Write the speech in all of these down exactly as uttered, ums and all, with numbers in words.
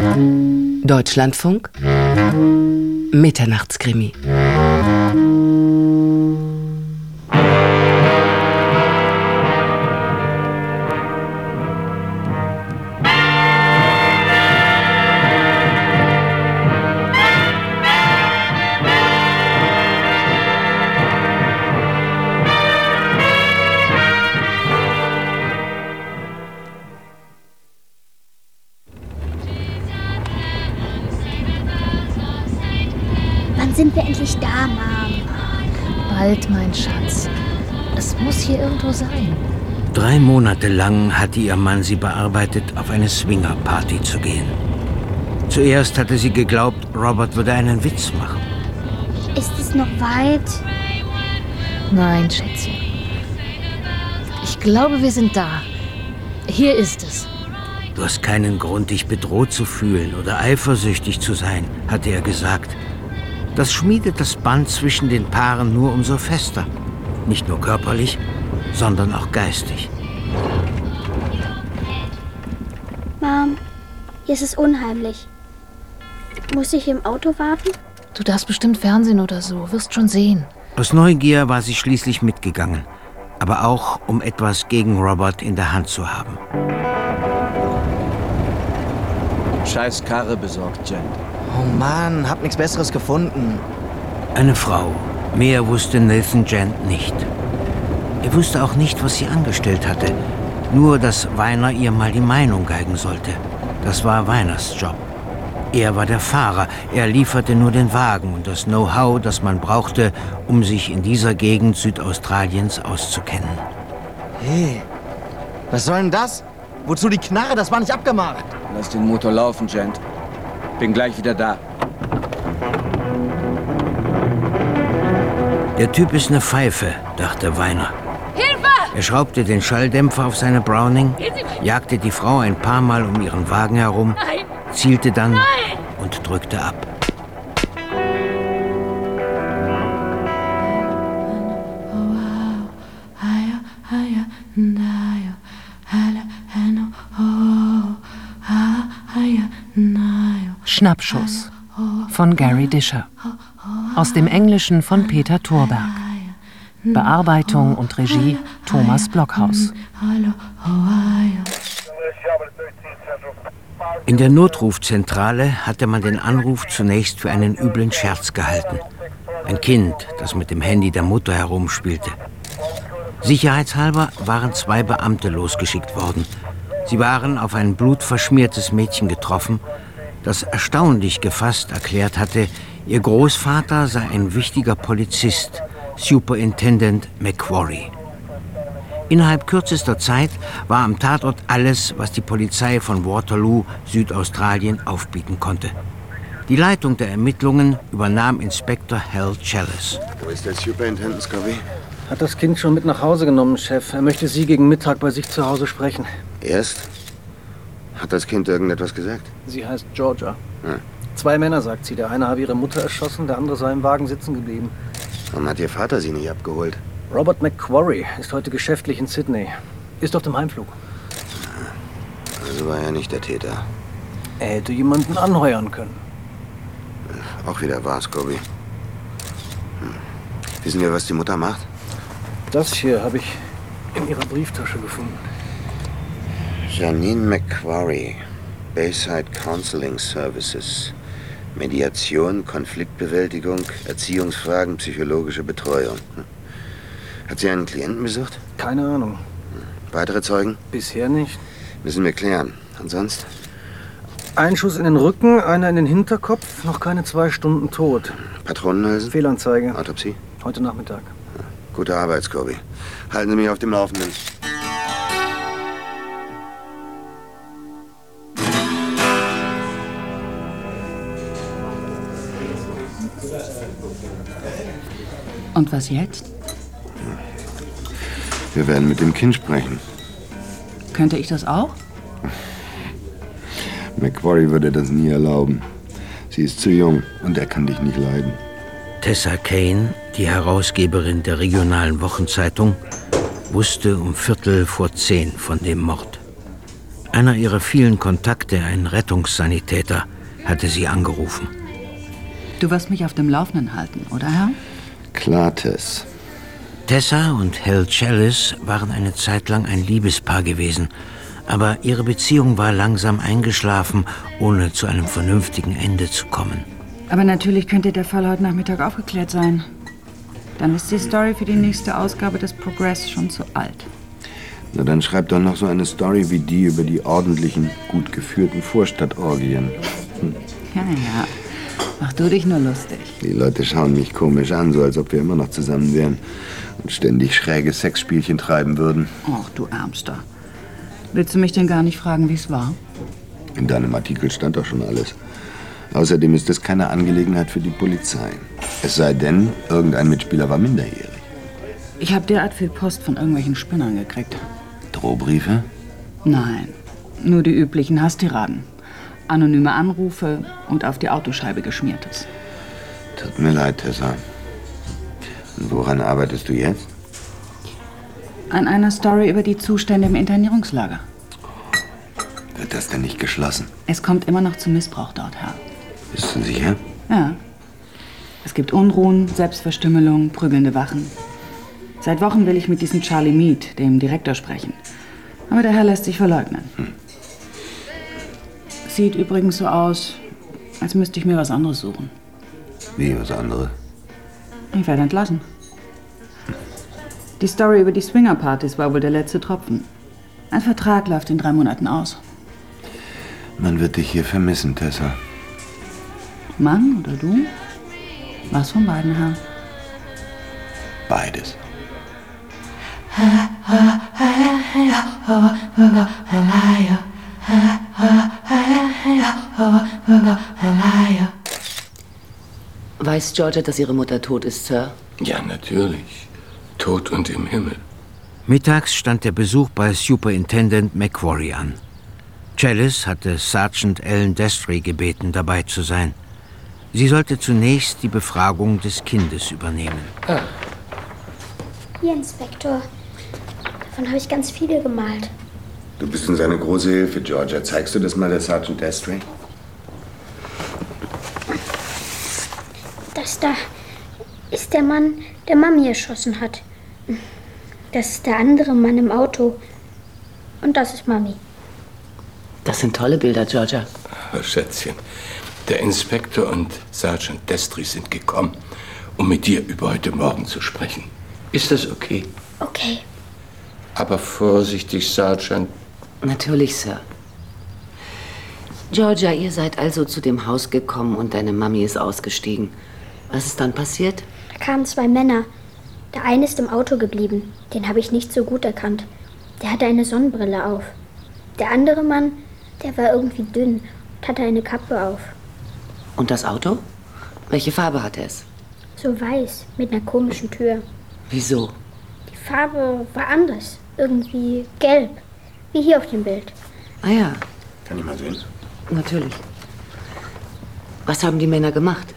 Deutschlandfunk Mitternachtskrimi. Sind wir endlich da, Mom? Bald, mein Schatz. Es muss hier irgendwo sein. Drei Monate lang hatte ihr Mann sie bearbeitet, auf eine Swinger-Party zu gehen. Zuerst hatte sie geglaubt, Robert würde einen Witz machen. Ist es noch weit? Nein, Schätzchen. Ich glaube, wir sind da. Hier ist es. Du hast keinen Grund, dich bedroht zu fühlen oder eifersüchtig zu sein, hatte er gesagt. Das schmiedet das Band zwischen den Paaren nur umso fester. Nicht nur körperlich, sondern auch geistig. Mom, hier ist es unheimlich. Muss ich im Auto warten? Du darfst bestimmt Fernsehen oder so, wirst schon sehen. Aus Neugier war sie schließlich mitgegangen. Aber auch, um etwas gegen Robert in der Hand zu haben. Scheiß Karre besorgt, Jen. Oh Mann, hab nichts Besseres gefunden. Eine Frau. Mehr wusste Nathan Gent nicht. Er wusste auch nicht, was sie angestellt hatte. Nur, dass Weiner ihr mal die Meinung geigen sollte. Das war Weiners Job. Er war der Fahrer. Er lieferte nur den Wagen und das Know-how, das man brauchte, um sich in dieser Gegend Südaustraliens auszukennen. Hey, was soll denn das? Wozu die Knarre? Das war nicht abgemacht. Lass den Motor laufen, Gent. Bin gleich wieder da. Der Typ ist eine Pfeife, dachte Weiner. Hilfe! Er schraubte den Schalldämpfer auf seine Browning, jagte die Frau ein paar Mal um ihren Wagen herum, Nein. zielte dann Nein. und drückte ab. Schnappschuss von Gary Disher. Aus dem Englischen von Peter Thorberg. Bearbeitung und Regie Thomas Blockhaus. In der Notrufzentrale hatte man den Anruf zunächst für einen üblen Scherz gehalten. Ein Kind, das mit dem Handy der Mutter herumspielte. Sicherheitshalber waren zwei Beamte losgeschickt worden. Sie waren auf ein blutverschmiertes Mädchen getroffen, das erstaunlich gefasst erklärt hatte, ihr Großvater sei ein wichtiger Polizist, Superintendent McQuarrie. Innerhalb kürzester Zeit war am Tatort alles, was die Polizei von Waterloo, Südaustralien, aufbieten konnte. Die Leitung der Ermittlungen übernahm Inspektor Hal Chalice. Wo ist der Superintendent, Scobie? Hat das Kind schon mit nach Hause genommen, Chef. Er möchte Sie gegen Mittag bei sich zu Hause sprechen. Erst? Hat das Kind irgendetwas gesagt? Sie heißt Georgia. Ja. Zwei Männer, sagt sie. Der eine habe ihre Mutter erschossen, der andere sei im Wagen sitzen geblieben. Warum hat Ihr Vater sie nicht abgeholt? Robert McQuarrie ist heute geschäftlich in Sydney. Ist auf dem Heimflug. Also war er nicht der Täter. Er hätte jemanden anheuern können. Auch wieder wahr, Scobie. Hm. Wissen wir, was die Mutter macht? Das hier habe ich in ihrer Brieftasche gefunden. Janine McQuarrie, Bayside Counseling Services. Mediation, Konfliktbewältigung, Erziehungsfragen, psychologische Betreuung. Hat sie einen Klienten besucht? Keine Ahnung. Weitere Zeugen? Bisher nicht. Müssen wir klären. Und sonst? Ein Schuss in den Rücken, einer in den Hinterkopf, noch keine zwei Stunden tot. Patronenhülsen? Fehlanzeige. Autopsie? Heute Nachmittag. Gute Arbeit, Scobie. Halten Sie mich auf dem Laufenden. Und was jetzt? Wir werden mit dem Kind sprechen. Könnte ich das auch? McQuarrie würde das nie erlauben. Sie ist zu jung und er kann dich nicht leiden. Tessa Kane, die Herausgeberin der regionalen Wochenzeitung, wusste um Viertel vor zehn von dem Mord. Einer ihrer vielen Kontakte, ein Rettungssanitäter, hatte sie angerufen. Du wirst mich auf dem Laufenden halten, oder Herr? Klar, Tess. Tessa und Hal Challis waren eine Zeit lang ein Liebespaar gewesen. Aber ihre Beziehung war langsam eingeschlafen, ohne zu einem vernünftigen Ende zu kommen. Aber natürlich könnte der Fall heute Nachmittag aufgeklärt sein. Dann ist die Story für die nächste Ausgabe des Progress schon zu alt. Na, dann schreib doch noch so eine Story wie die über die ordentlichen, gut geführten Vorstadtorgien. Hm. Ja, ja. Mach du dich nur lustig. Die Leute schauen mich komisch an, so als ob wir immer noch zusammen wären und ständig schräge Sexspielchen treiben würden. Ach, du Ärmster. Willst du mich denn gar nicht fragen, wie es war? In deinem Artikel stand doch schon alles. Außerdem ist es keine Angelegenheit für die Polizei. Es sei denn, irgendein Mitspieler war minderjährig. Ich habe derart viel Post von irgendwelchen Spinnern gekriegt. Drohbriefe? Nein, nur die üblichen Hasstiraden. Anonyme Anrufe und auf die Autoscheibe geschmiertes. Tut mir leid, Tessa. Und woran arbeitest du jetzt? An einer Story über die Zustände im Internierungslager. Wird das denn nicht geschlossen? Es kommt immer noch zum Missbrauch dort, Herr. Bist du sicher? Ja. Es gibt Unruhen, Selbstverstümmelung, prügelnde Wachen. Seit Wochen will ich mit diesem Charlie Mead, dem Direktor, sprechen. Aber der Herr lässt sich verleugnen. Hm. Sieht übrigens so aus, als müsste ich mir was anderes suchen. Wie was anderes? Ich werde entlassen. Die Story über die Swingerpartys war wohl der letzte Tropfen. Ein Vertrag läuft in drei Monaten aus. Man wird dich hier vermissen, Tessa. Mann oder du? Was von beiden, Herr? Beides. Weiß Georgia, dass ihre Mutter tot ist, Sir? Ja, natürlich. Tot und im Himmel. Mittags stand der Besuch bei Superintendent McQuarrie an. Challis hatte Sergeant Ellen Destry gebeten, dabei zu sein. Sie sollte zunächst die Befragung des Kindes übernehmen. Ah. Hier, Inspektor. Davon habe ich ganz viele gemalt. Du bist uns eine große Hilfe, Georgia. Zeigst du das mal der Sergeant Destry? Das da ist der Mann, der Mami erschossen hat. Das ist der andere Mann im Auto. Und das ist Mami. Das sind tolle Bilder, Georgia. Oh, Schätzchen, der Inspektor und Sergeant Destry sind gekommen, um mit dir über heute Morgen zu sprechen. Ist das okay? Okay. Aber vorsichtig, Sergeant. Natürlich, Sir. Georgia, ihr seid also zu dem Haus gekommen und deine Mami ist ausgestiegen. Was ist dann passiert? Da kamen zwei Männer. Der eine ist im Auto geblieben. Den habe ich nicht so gut erkannt. Der hatte eine Sonnenbrille auf. Der andere Mann, der war irgendwie dünn und hatte eine Kappe auf. Und das Auto? Welche Farbe hatte es? So weiß, mit einer komischen Tür. Wieso? Die Farbe war anders. Irgendwie gelb. Wie hier auf dem Bild. Ah ja. Kann ich mal sehen? Natürlich. Was haben die Männer gemacht?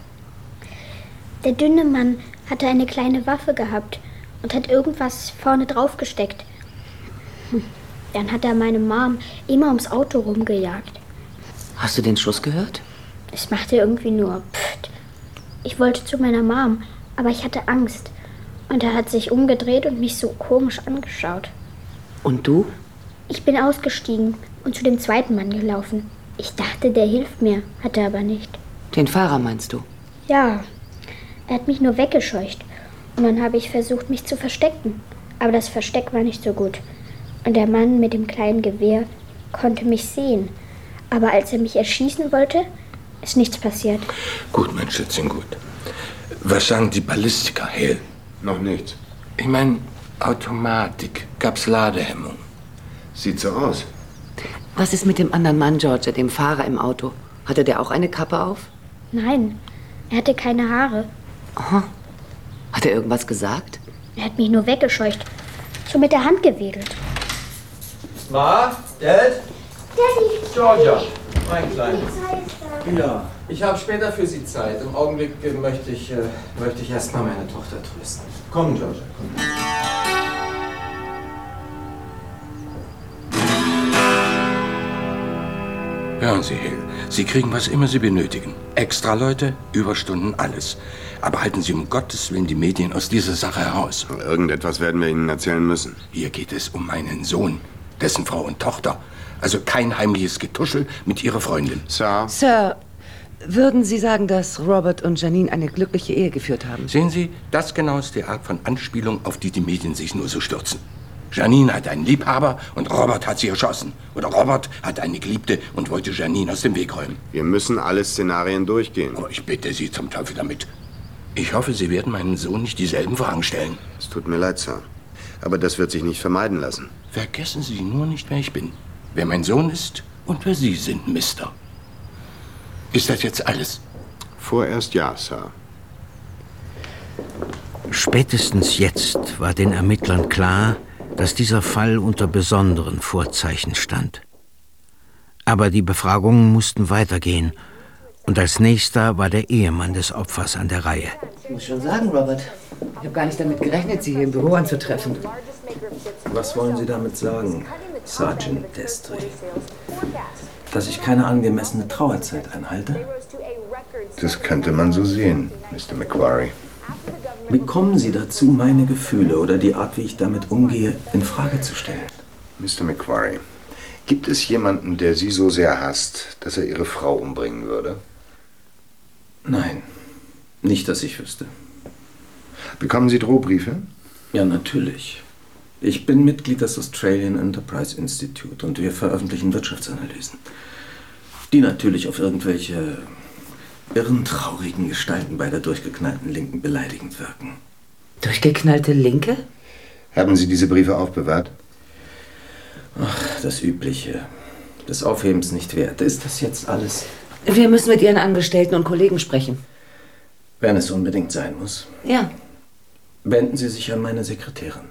Der dünne Mann hatte eine kleine Waffe gehabt und hat irgendwas vorne drauf gesteckt. Hm. Dann hat er meine Mom immer ums Auto rumgejagt. Hast du den Schuss gehört? Es machte irgendwie nur Pfft. Ich wollte zu meiner Mom, aber ich hatte Angst. Und er hat sich umgedreht und mich so komisch angeschaut. Und du? Ich bin ausgestiegen und zu dem zweiten Mann gelaufen. Ich dachte, der hilft mir, hat er aber nicht. Den Fahrer meinst du? Ja, er hat mich nur weggescheucht. Und dann habe ich versucht, mich zu verstecken. Aber das Versteck war nicht so gut. Und der Mann mit dem kleinen Gewehr konnte mich sehen. Aber als er mich erschießen wollte, ist nichts passiert. Gut, mein Schätzchen, gut. Was sagen die Ballistiker, Hale? Noch nichts. Ich meine, Automatik. Gab's Ladehemmung? Sieht so aus. Was ist mit dem anderen Mann, Georgia, dem Fahrer im Auto? Hatte der auch eine Kappe auf? Nein, er hatte keine Haare. Aha. Hat er irgendwas gesagt? Er hat mich nur weggescheucht. So mit der Hand gewedelt. Ma? Dad? Daddy! Georgia, mein Kleiner. Die Zeit Ja, ich habe später für Sie Zeit. Im Augenblick äh, möchte ich, äh, möchte ich erst mal meine Tochter trösten. Komm, Georgia, komm. Hören Sie, Hill, Sie kriegen, was immer Sie benötigen. Extra Leute, Überstunden, alles. Aber halten Sie um Gottes Willen die Medien aus dieser Sache heraus. Irgendetwas werden wir Ihnen erzählen müssen. Hier geht es um meinen Sohn, dessen Frau und Tochter. Also kein heimliches Getuschel mit Ihrer Freundin. Sir? Sir, würden Sie sagen, dass Robert und Janine eine glückliche Ehe geführt haben? Sehen Sie, das genau ist die Art von Anspielung, auf die die Medien sich nur so stürzen. Janine hat einen Liebhaber und Robert hat sie erschossen. Oder Robert hat eine Geliebte und wollte Janine aus dem Weg räumen. Wir müssen alle Szenarien durchgehen. Oh, ich bitte Sie zum Teufel damit. Ich hoffe, Sie werden meinen Sohn nicht dieselben Fragen stellen. Es tut mir leid, Sir. Aber das wird sich nicht vermeiden lassen. Vergessen Sie nur nicht, wer ich bin. Wer mein Sohn ist und wer Sie sind, Mister. Ist das jetzt alles? Vorerst ja, Sir. Spätestens jetzt war den Ermittlern klar, dass dieser Fall unter besonderen Vorzeichen stand. Aber die Befragungen mussten weitergehen. Und als nächster war der Ehemann des Opfers an der Reihe. Ich muss schon sagen, Robert, ich habe gar nicht damit gerechnet, Sie hier im Büro anzutreffen. Was wollen Sie damit sagen, Sergeant Destry? Dass ich keine angemessene Trauerzeit einhalte? Das könnte man so sehen, Mister McQuarrie. Wie kommen Sie dazu, meine Gefühle oder die Art, wie ich damit umgehe, in Frage zu stellen? Mister McQuarrie, gibt es jemanden, der Sie so sehr hasst, dass er Ihre Frau umbringen würde? Nein, nicht, dass ich wüsste. Bekommen Sie Drohbriefe? Ja, natürlich. Ich bin Mitglied des Australian Enterprise Institute und wir veröffentlichen Wirtschaftsanalysen, die natürlich auf irgendwelche irren, traurigen Gestalten bei der durchgeknallten Linken beleidigend wirken. Durchgeknallte Linke? Haben Sie diese Briefe aufbewahrt? Ach, das Übliche. Des Aufhebens nicht wert. Ist das jetzt alles? Wir müssen mit Ihren Angestellten und Kollegen sprechen. Wenn es unbedingt sein muss. Ja. Wenden Sie sich an meine Sekretärin.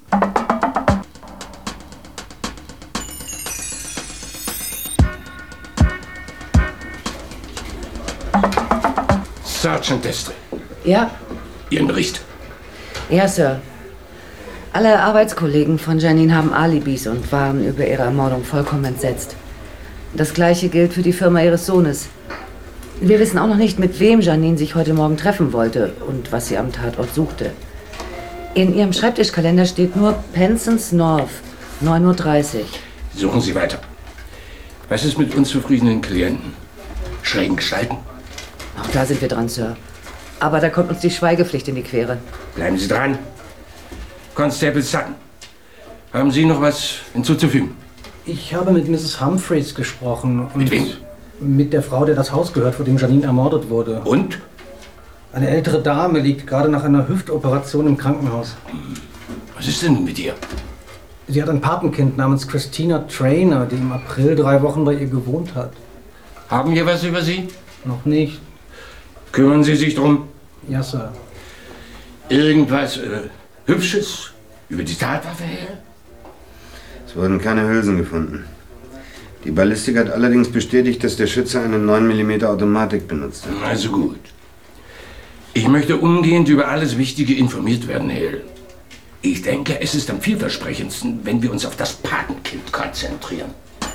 Sergeant Destry. Ja? Ihren Bericht. Ja, Sir. Alle Arbeitskollegen von Janine haben Alibis und waren über ihre Ermordung vollkommen entsetzt. Das Gleiche gilt für die Firma ihres Sohnes. Wir wissen auch noch nicht, mit wem Janine sich heute Morgen treffen wollte und was sie am Tatort suchte. In ihrem Schreibtischkalender steht nur Pensons North, neun Uhr dreißig. Suchen Sie weiter. Was ist mit unzufriedenen Klienten? Schrägen Gestalten? Auch da sind wir dran, Sir. Aber da kommt uns die Schweigepflicht in die Quere. Bleiben Sie dran. Constable Sutton, haben Sie noch was hinzuzufügen? Ich habe mit Missus Humphreys gesprochen. Und mit wem? Mit der Frau, der das Haus gehört, vor dem Janine ermordet wurde. Und? Eine ältere Dame liegt gerade nach einer Hüftoperation im Krankenhaus. Was ist denn mit ihr? Sie hat ein Patenkind namens Christina Trainer, die im April drei Wochen bei ihr gewohnt hat. Haben wir was über sie? Noch nicht. Kümmern Sie sich drum? Ja, Sir. Irgendwas äh, Hübsches über die Tatwaffe her? Es wurden keine Hülsen gefunden. Die Ballistik hat allerdings bestätigt, dass der Schütze eine neun Millimeter Automatik benutzt hat. Also gut. Ich möchte umgehend über alles Wichtige informiert werden, Hale. Ich denke, es ist am vielversprechendsten, wenn wir uns auf das Patenkind konzentrieren.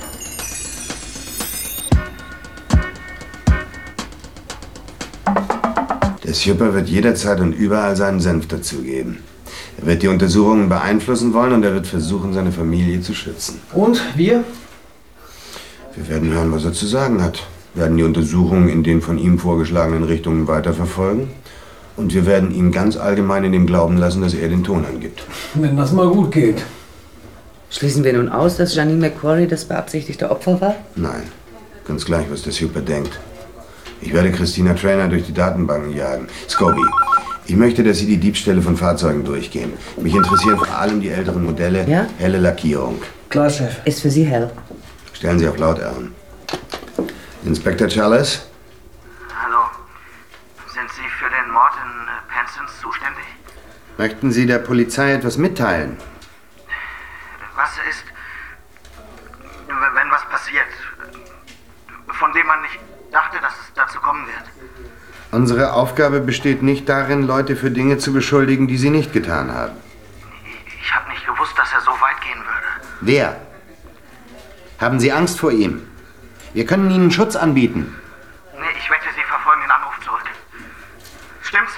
Der Schipper wird jederzeit und überall seinen Senf dazugeben. Er wird die Untersuchungen beeinflussen wollen und er wird versuchen, seine Familie zu schützen. Und wir? Wir werden hören, was er zu sagen hat. Wir werden die Untersuchungen in den von ihm vorgeschlagenen Richtungen weiterverfolgen. Und wir werden ihn ganz allgemein in dem Glauben lassen, dass er den Ton angibt. Wenn das mal gut geht. Schließen wir nun aus, dass Janine McQuarrie das beabsichtigte Opfer war? Nein. Ganz gleich, was der Super denkt. Ich werde Christina Trainer durch die Datenbanken jagen. Scobie, ich möchte, dass Sie die Diebstähle von Fahrzeugen durchgehen. Mich interessieren vor allem die älteren Modelle. Ja? Helle Lackierung. Klar, Chef. Ist für Sie hell. Stellen Sie auf laut, Aaron. Inspektor Chalice? Hallo. Sind Sie für den Mord in äh, Pensons zuständig? Möchten Sie der Polizei etwas mitteilen? Was ist, wenn was passiert, von dem man nicht dachte, dass es dazu kommen wird? Unsere Aufgabe besteht nicht darin, Leute für Dinge zu beschuldigen, die sie nicht getan haben. Ich habe nicht gewusst, dass er so weit gehen würde. Wer? Haben Sie Angst vor ihm? Wir können Ihnen Schutz anbieten. Nee, ich wette, Sie verfolgen den Anruf zurück. Stimmt's?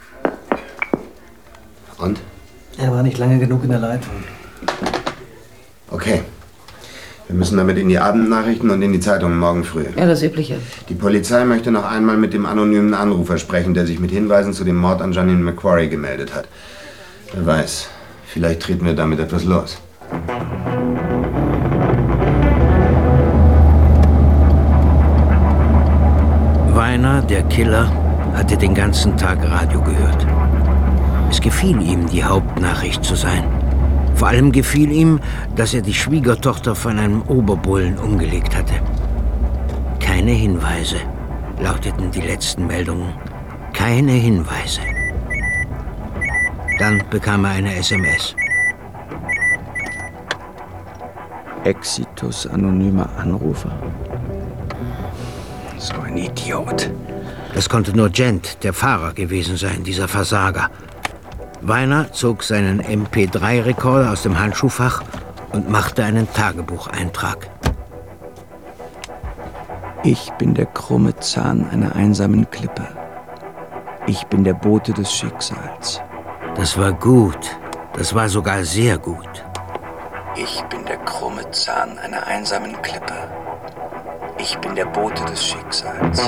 Und? Er war nicht lange genug in der Leitung. Okay. Wir müssen damit in die Abendnachrichten und in die Zeitungen morgen früh. Ja, das Übliche. Die Polizei möchte noch einmal mit dem anonymen Anrufer sprechen, der sich mit Hinweisen zu dem Mord an Janine McQuarrie gemeldet hat. Wer weiß, vielleicht treten wir damit etwas los. Weiner, der Killer, hatte den ganzen Tag Radio gehört. Es gefiel ihm, die Hauptnachricht zu sein. Vor allem gefiel ihm, dass er die Schwiegertochter von einem Oberbullen umgelegt hatte. Keine Hinweise, lauteten die letzten Meldungen. Keine Hinweise. Dann bekam er eine S M S. Exitus anonymer Anrufer. So ein Idiot. Das konnte nur Gent, der Fahrer, gewesen sein, dieser Versager. Weiner zog seinen M P drei Rekorder aus dem Handschuhfach und machte einen Tagebucheintrag. Ich bin der krumme Zahn einer einsamen Klippe. Ich bin der Bote des Schicksals. Das war gut. Das war sogar sehr gut. Ich bin der krumme Zahn einer einsamen Klippe. Ich bin der Bote des Schicksals.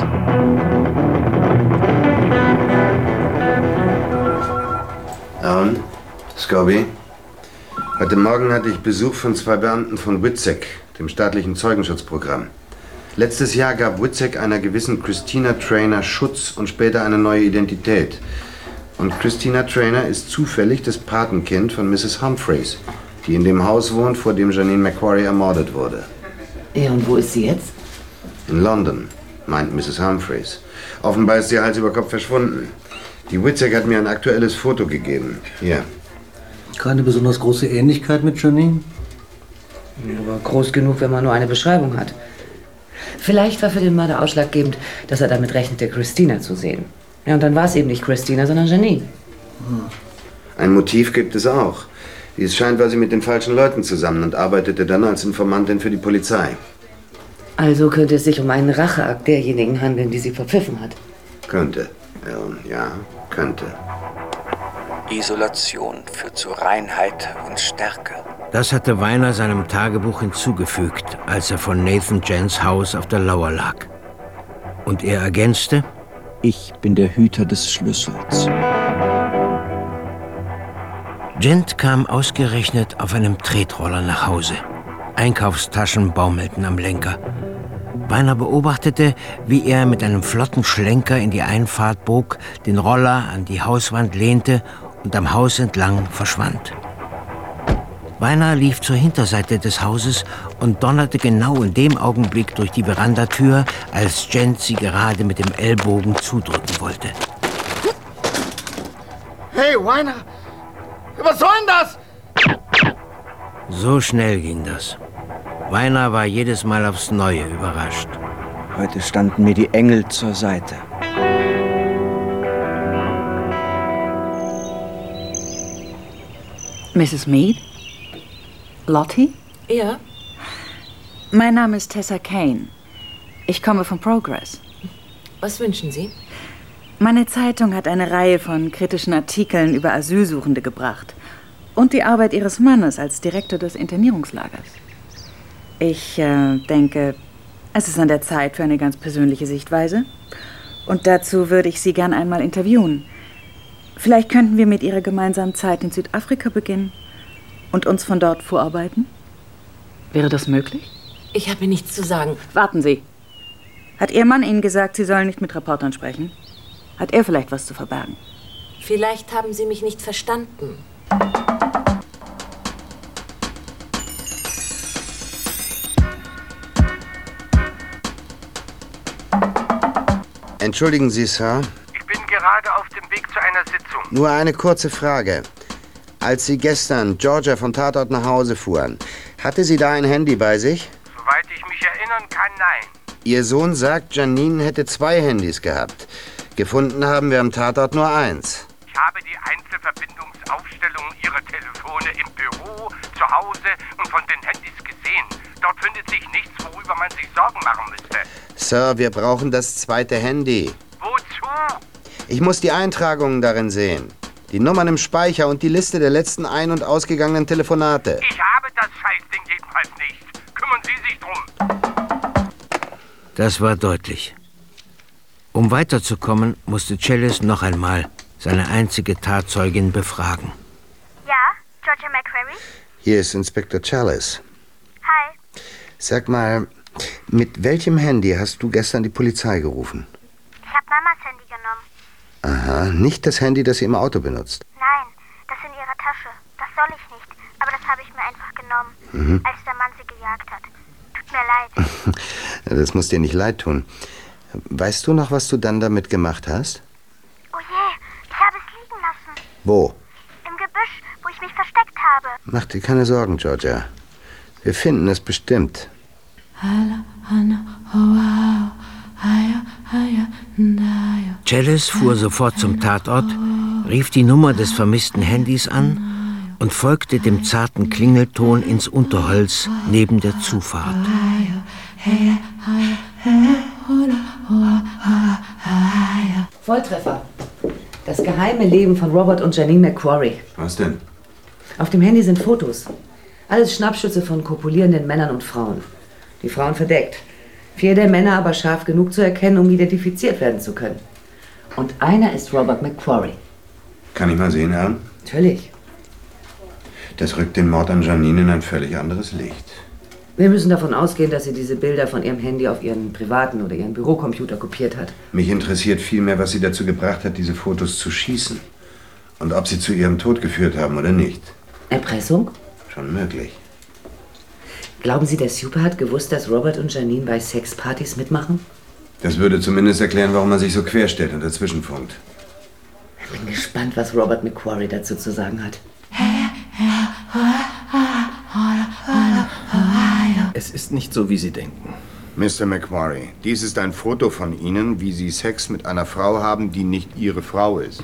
Und? Scobie? Heute Morgen hatte ich Besuch von zwei Beamten von WITSEC, dem staatlichen Zeugenschutzprogramm. Letztes Jahr gab WITSEC einer gewissen Christina Traynor Schutz und später eine neue Identität. Und Christina Traynor ist zufällig das Patenkind von Misses Humphreys, die in dem Haus wohnt, vor dem Janine McQuarrie ermordet wurde. Ja, und wo ist sie jetzt? In London, meint Misses Humphreys. Offenbar ist sie Hals über Kopf verschwunden. Die WITSEC hat mir ein aktuelles Foto gegeben. Hier. Keine besonders große Ähnlichkeit mit Janine? Aber groß genug, wenn man nur eine Beschreibung hat. Vielleicht war für den Mörder ausschlaggebend, dass er damit rechnete, Christina zu sehen. Ja, und dann war es eben nicht Christina, sondern Janine. Hm. Ein Motiv gibt es auch. Wie es scheint, war sie mit den falschen Leuten zusammen und arbeitete dann als Informantin für die Polizei. Also könnte es sich um einen Racheakt derjenigen handeln, die sie verpfiffen hat. Könnte. Ja, ja, könnte. Isolation führt zu Reinheit und Stärke. Das hatte Weiner seinem Tagebuch hinzugefügt, als er von Nathan Gents Haus auf der Lauer lag. Und er ergänzte: Ich bin der Hüter des Schlüssels. Gent kam ausgerechnet auf einem Tretroller nach Hause. Einkaufstaschen baumelten am Lenker. Weiner beobachtete, wie er mit einem flotten Schlenker in die Einfahrt bog, den Roller an die Hauswand lehnte und am Haus entlang verschwand. Weiner lief zur Hinterseite des Hauses und donnerte genau in dem Augenblick durch die Verandatür, als Gent sie gerade mit dem Ellbogen zudrücken wollte. Hey, Weiner! Was soll denn das? So schnell ging das. Weiner war jedes Mal aufs Neue überrascht. Heute standen mir die Engel zur Seite. Misses Mead? Lottie? Ja? Mein Name ist Tessa Kane. Ich komme von Progress. Was wünschen Sie? Meine Zeitung hat eine Reihe von kritischen Artikeln über Asylsuchende gebracht und die Arbeit Ihres Mannes als Direktor des Internierungslagers. Ich äh, denke, es ist an der Zeit für eine ganz persönliche Sichtweise. Und dazu würde ich Sie gern einmal interviewen. Vielleicht könnten wir mit Ihrer gemeinsamen Zeit in Südafrika beginnen und uns von dort vorarbeiten. Wäre das möglich? Ich habe nichts zu sagen. Warten Sie. Hat Ihr Mann Ihnen gesagt, Sie sollen nicht mit Reportern sprechen? Hat er vielleicht was zu verbergen? Vielleicht haben Sie mich nicht verstanden. Entschuldigen Sie, Sir. Ich bin gerade auf dem Weg zu einer Sitzung. Nur eine kurze Frage. Als Sie gestern Georgia vom Tatort nach Hause fuhren, hatte sie da ein Handy bei sich? Soweit ich mich erinnern kann, nein. Ihr Sohn sagt, Janine hätte zwei Handys gehabt. Gefunden haben wir am Tatort nur eins. Ich habe die Einzelverbindungsaufstellungen ihrer Telefone im Büro, zu Hause und von den Handys gesehen. Dort findet sich nichts, worüber man sich Sorgen machen müsste. Sir, wir brauchen das zweite Handy. Wozu? Ich muss die Eintragungen darin sehen. Die Nummern im Speicher und die Liste der letzten ein- und ausgegangenen Telefonate. Ich habe das Scheißding jedenfalls nicht. Kümmern Sie sich drum. Das war deutlich. Um weiterzukommen, musste Challis noch einmal seine einzige Tatzeugin befragen. Ja, Georgia McCreary? Hier ist Inspektor Challis. Hi. Sag mal, mit welchem Handy hast du gestern die Polizei gerufen? Ich habe Mamas Handy genommen. Aha, nicht das Handy, das sie im Auto benutzt. Nein, das in ihrer Tasche. Das soll ich nicht. Aber das habe ich mir einfach genommen, Mhm. als der Mann sie gejagt hat. Tut mir leid. Das muss dir nicht leid tun. Weißt du noch, was du dann damit gemacht hast? Oh je, ich habe es liegen lassen. Wo? Im Gebüsch, wo ich mich versteckt habe. Mach dir keine Sorgen, Georgia. Wir finden es bestimmt. Challis fuhr sofort zum Tatort, rief die Nummer des vermissten Handys an und folgte dem zarten Klingelton ins Unterholz neben der Zufahrt. Volltreffer. Das geheime Leben von Robert und Janine McQuarrie. Was denn? Auf dem Handy sind Fotos. Alles Schnappschüsse von kopulierenden Männern und Frauen. Die Frauen verdeckt. Vier der Männer aber scharf genug zu erkennen, um identifiziert werden zu können. Und einer ist Robert McQuarrie. Kann ich mal sehen, Herr? Natürlich. Das rückt den Mord an Janine in ein völlig anderes Licht. Wir müssen davon ausgehen, dass sie diese Bilder von ihrem Handy auf ihren privaten oder ihren Bürocomputer kopiert hat. Mich interessiert vielmehr, was sie dazu gebracht hat, diese Fotos zu schießen. Und ob sie zu ihrem Tod geführt haben oder nicht. Erpressung? Schon möglich. Glauben Sie, der Super hat gewusst, dass Robert und Janine bei Sexpartys mitmachen? Das würde zumindest erklären, warum er sich so querstellt und dazwischenfunkt. Ich bin gespannt, was Robert McQuarrie dazu zu sagen hat. Es ist nicht so, wie Sie denken. Mister McQuarrie, dies ist ein Foto von Ihnen, wie Sie Sex mit einer Frau haben, die nicht Ihre Frau ist.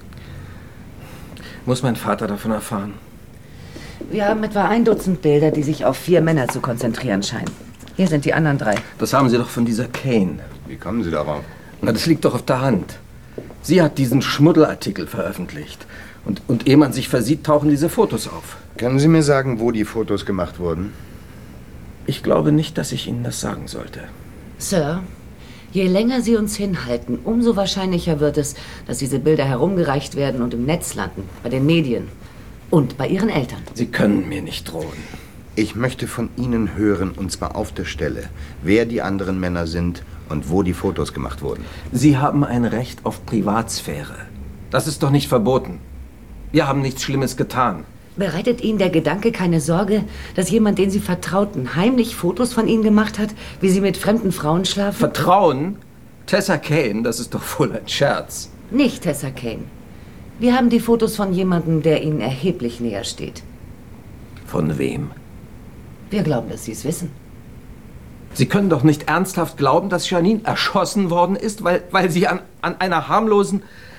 Muss mein Vater davon erfahren? Wir haben etwa ein Dutzend Bilder, die sich auf vier Männer zu konzentrieren scheinen. Hier sind die anderen drei. Das haben Sie doch von dieser Kane. Wie kommen Sie darauf? Na, das liegt doch auf der Hand. Sie hat diesen Schmuddelartikel veröffentlicht. Und, und ehe man sich versieht, tauchen diese Fotos auf. Können Sie mir sagen, wo die Fotos gemacht wurden? Ich glaube nicht, dass ich Ihnen das sagen sollte. Sir, je länger Sie uns hinhalten, umso wahrscheinlicher wird es, dass diese Bilder herumgereicht werden und im Netz landen, bei den Medien und bei Ihren Eltern. Sie können mir nicht drohen. Ich möchte von Ihnen hören, und zwar auf der Stelle, wer die anderen Männer sind und wo die Fotos gemacht wurden. Sie haben ein Recht auf Privatsphäre. Das ist doch nicht verboten. Wir haben nichts Schlimmes getan. Bereitet Ihnen der Gedanke keine Sorge, dass jemand, den Sie vertrauten, heimlich Fotos von Ihnen gemacht hat, wie Sie mit fremden Frauen schlafen? Vertrauen? Tessa Kane, das ist doch wohl ein Scherz. Nicht Tessa Kane. Wir haben die Fotos von jemandem, der Ihnen erheblich näher steht. Von wem? Wir glauben, dass Sie es wissen. Sie können doch nicht ernsthaft glauben, dass Janine erschossen worden ist, weil, weil sie an, an einer harmlosen...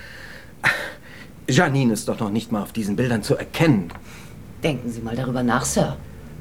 Janine ist doch noch nicht mal auf diesen Bildern zu erkennen. Denken Sie mal darüber nach, Sir.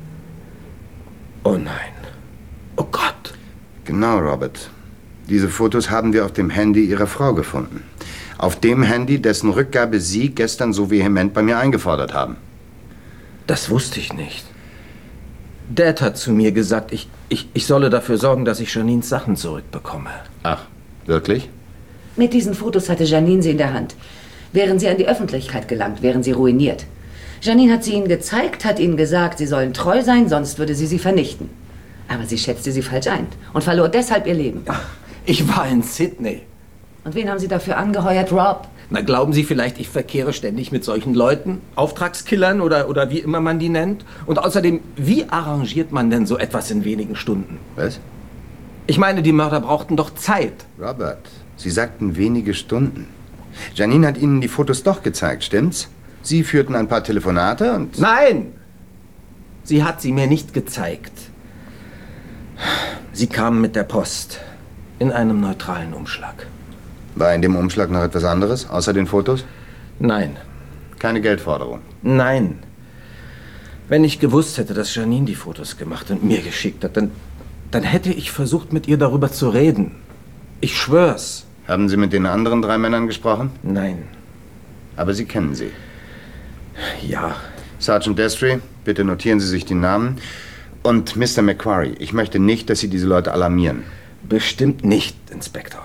Oh nein. Oh Gott. Genau, Robert. Diese Fotos haben wir auf dem Handy Ihrer Frau gefunden. Auf dem Handy, dessen Rückgabe Sie gestern so vehement bei mir eingefordert haben. Das wusste ich nicht. Dad hat zu mir gesagt, ich, ich, ich solle dafür sorgen, dass ich Janines Sachen zurückbekomme. Ach, wirklich? Mit diesen Fotos hatte Janine sie in der Hand. Wären sie an die Öffentlichkeit gelangt, wären sie ruiniert. Janine hat sie ihnen gezeigt, hat ihnen gesagt, sie sollen treu sein, sonst würde sie sie vernichten. Aber sie schätzte sie falsch ein und verlor deshalb ihr Leben. Ich war in Sydney. Und wen haben Sie dafür angeheuert, Rob? Na, glauben Sie vielleicht, ich verkehre ständig mit solchen Leuten? Auftragskillern oder, oder wie immer man die nennt? Und außerdem, wie arrangiert man denn so etwas in wenigen Stunden? Was? Ich meine, die Mörder brauchten doch Zeit. Robert, Sie sagten wenige Stunden. Janine hat Ihnen die Fotos doch gezeigt, stimmt's? Sie führten ein paar Telefonate und... Nein! Sie hat sie mir nicht gezeigt. Sie kamen mit der Post in einem neutralen Umschlag. War in dem Umschlag noch etwas anderes, außer den Fotos? Nein. Keine Geldforderung? Nein. Wenn ich gewusst hätte, dass Janine die Fotos gemacht und mir geschickt hat, dann, dann hätte ich versucht, mit ihr darüber zu reden. Ich schwör's. Haben Sie mit den anderen drei Männern gesprochen? Nein. Aber Sie kennen sie? Ja. Sergeant Destry, bitte notieren Sie sich die Namen. Und Mister McQuarrie, ich möchte nicht, dass Sie diese Leute alarmieren. Bestimmt nicht, Inspektor.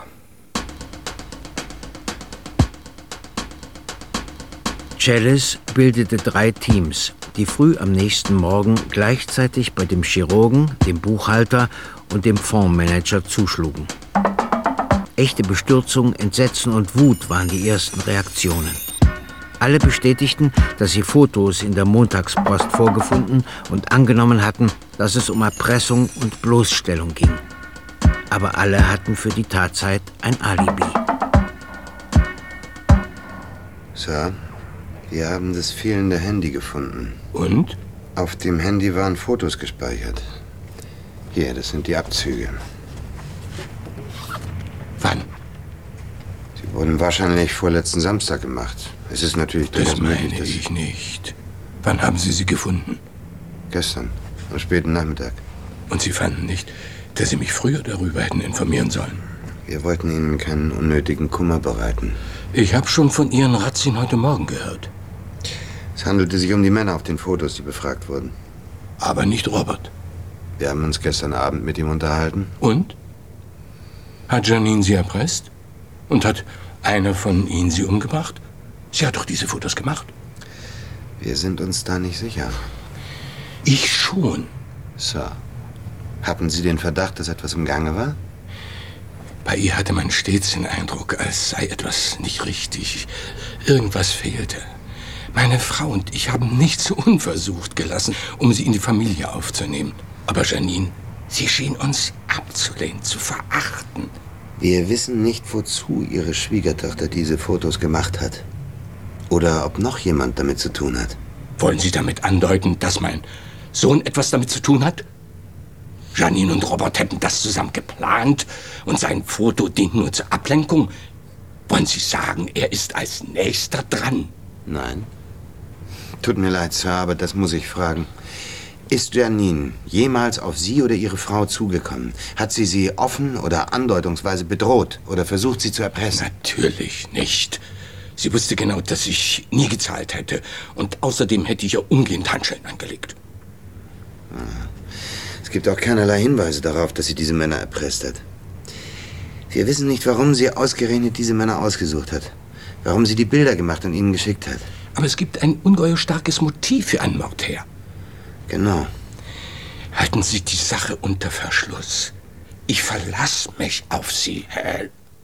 Challis bildete drei Teams, die früh am nächsten Morgen gleichzeitig bei dem Chirurgen, dem Buchhalter und dem Fondsmanager zuschlugen. Echte Bestürzung, Entsetzen und Wut waren die ersten Reaktionen. Alle bestätigten, dass sie Fotos in der Montagspost vorgefunden und angenommen hatten, dass es um Erpressung und Bloßstellung ging. Aber alle hatten für die Tatzeit ein Alibi. Sir, wir haben das fehlende Handy gefunden. Und? Auf dem Handy waren Fotos gespeichert. Hier, das sind die Abzüge. Wann? Sie wurden wahrscheinlich vorletzten Samstag gemacht. Es ist natürlich Das meine möglich, dass ich nicht. Wann haben Sie sie gefunden? Gestern, am späten Nachmittag. Und Sie fanden nicht, dass Sie mich früher darüber hätten informieren sollen? Wir wollten Ihnen keinen unnötigen Kummer bereiten. Ich habe schon von Ihren Razzien heute Morgen gehört. Es handelte sich um die Männer auf den Fotos, die befragt wurden. Aber nicht Robert. Wir haben uns gestern Abend mit ihm unterhalten. Und? Hat Janine Sie erpresst? Und hat einer von Ihnen Sie umgebracht? Sie hat doch diese Fotos gemacht. Wir sind uns da nicht sicher. Ich schon. Sir, hatten Sie den Verdacht, dass etwas im Gange war? Bei ihr hatte man stets den Eindruck, als sei etwas nicht richtig. Irgendwas fehlte. Meine Frau und ich haben nichts unversucht gelassen, um sie in die Familie aufzunehmen. Aber Janine, sie schien uns abzulehnen, zu verachten. Wir wissen nicht, wozu Ihre Schwiegertochter diese Fotos gemacht hat. Oder ob noch jemand damit zu tun hat. Wollen Sie damit andeuten, dass mein Sohn etwas damit zu tun hat? Janine und Robert hätten das zusammen geplant und sein Foto dient nur zur Ablenkung. Wollen Sie sagen, er ist als Nächster dran? Nein. Tut mir leid, Sir, aber das muss ich fragen. Ist Janine jemals auf Sie oder Ihre Frau zugekommen? Hat sie Sie offen oder andeutungsweise bedroht oder versucht, Sie zu erpressen? Natürlich nicht. Sie wusste genau, dass ich nie gezahlt hätte. Und außerdem hätte ich ihr umgehend Handschellen angelegt. Es gibt auch keinerlei Hinweise darauf, dass sie diese Männer erpresst hat. Wir wissen nicht, warum sie ausgerechnet diese Männer ausgesucht hat. Warum sie die Bilder gemacht und ihnen geschickt hat. Aber es gibt ein ungeheuer starkes Motiv für einen Mord her. Genau. Halten Sie die Sache unter Verschluss. Ich verlasse mich auf Sie, Herr.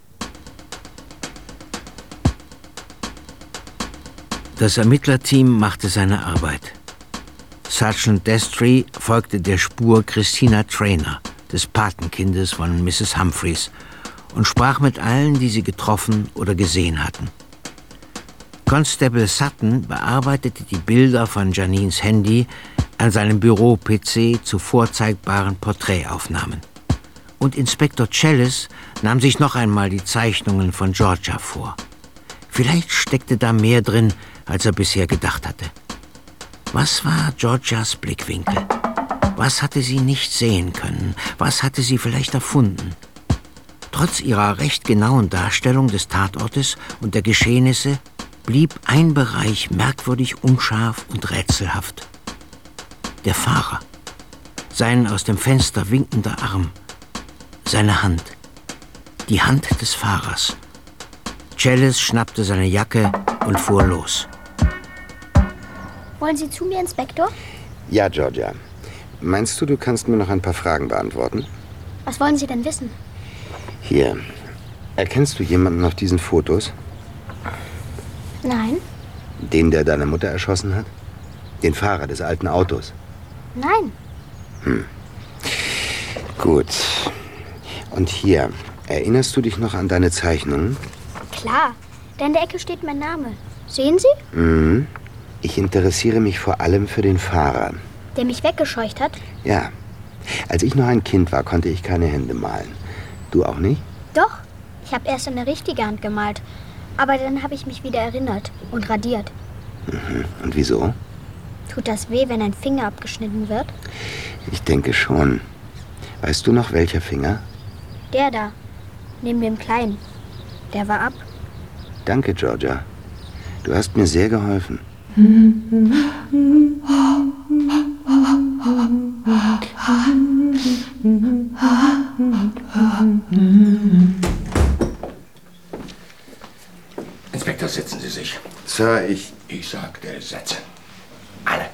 Das Ermittlerteam machte seine Arbeit. Sergeant Destry folgte der Spur Christina Traynor, des Patenkindes von Misses Humphreys, und sprach mit allen, die sie getroffen oder gesehen hatten. Constable Sutton bearbeitete die Bilder von Janines Handy an seinem Büro-P C zu vorzeigbaren Porträtaufnahmen. Und Inspektor Challis nahm sich noch einmal die Zeichnungen von Georgia vor. Vielleicht steckte da mehr drin, als er bisher gedacht hatte. Was war Georgias Blickwinkel? Was hatte sie nicht sehen können? Was hatte sie vielleicht erfunden? Trotz ihrer recht genauen Darstellung des Tatortes und der Geschehnisse blieb ein Bereich merkwürdig unscharf und rätselhaft. Der Fahrer. Sein aus dem Fenster winkender Arm. Seine Hand. Die Hand des Fahrers. Challis schnappte seine Jacke und fuhr los. Wollen Sie zu mir, Inspektor? Ja, Georgia. Meinst du, du kannst mir noch ein paar Fragen beantworten? Was wollen Sie denn wissen? Hier. Erkennst du jemanden auf diesen Fotos? Nein. Den, der deine Mutter erschossen hat? Den Fahrer des alten Autos? Nein. Hm. Gut. Und hier. Erinnerst du dich noch an deine Zeichnungen? Klar. Da in der Ecke steht mein Name. Sehen Sie? Mhm. Ich interessiere mich vor allem für den Fahrer. Der mich weggescheucht hat? Ja. Als ich noch ein Kind war, konnte ich keine Hände malen. Du auch nicht? Doch. Ich habe erst eine richtige Hand gemalt. Aber dann habe ich mich wieder erinnert und radiert. Mhm. Und wieso? Tut das weh, wenn ein Finger abgeschnitten wird? Ich denke schon. Weißt du noch, welcher Finger? Der da, neben dem Kleinen. Der war ab. Danke, Georgia. Du hast mir sehr geholfen. Inspektor, setzen Sie sich. Sir, ich... Ich sagte, setzen. Alle.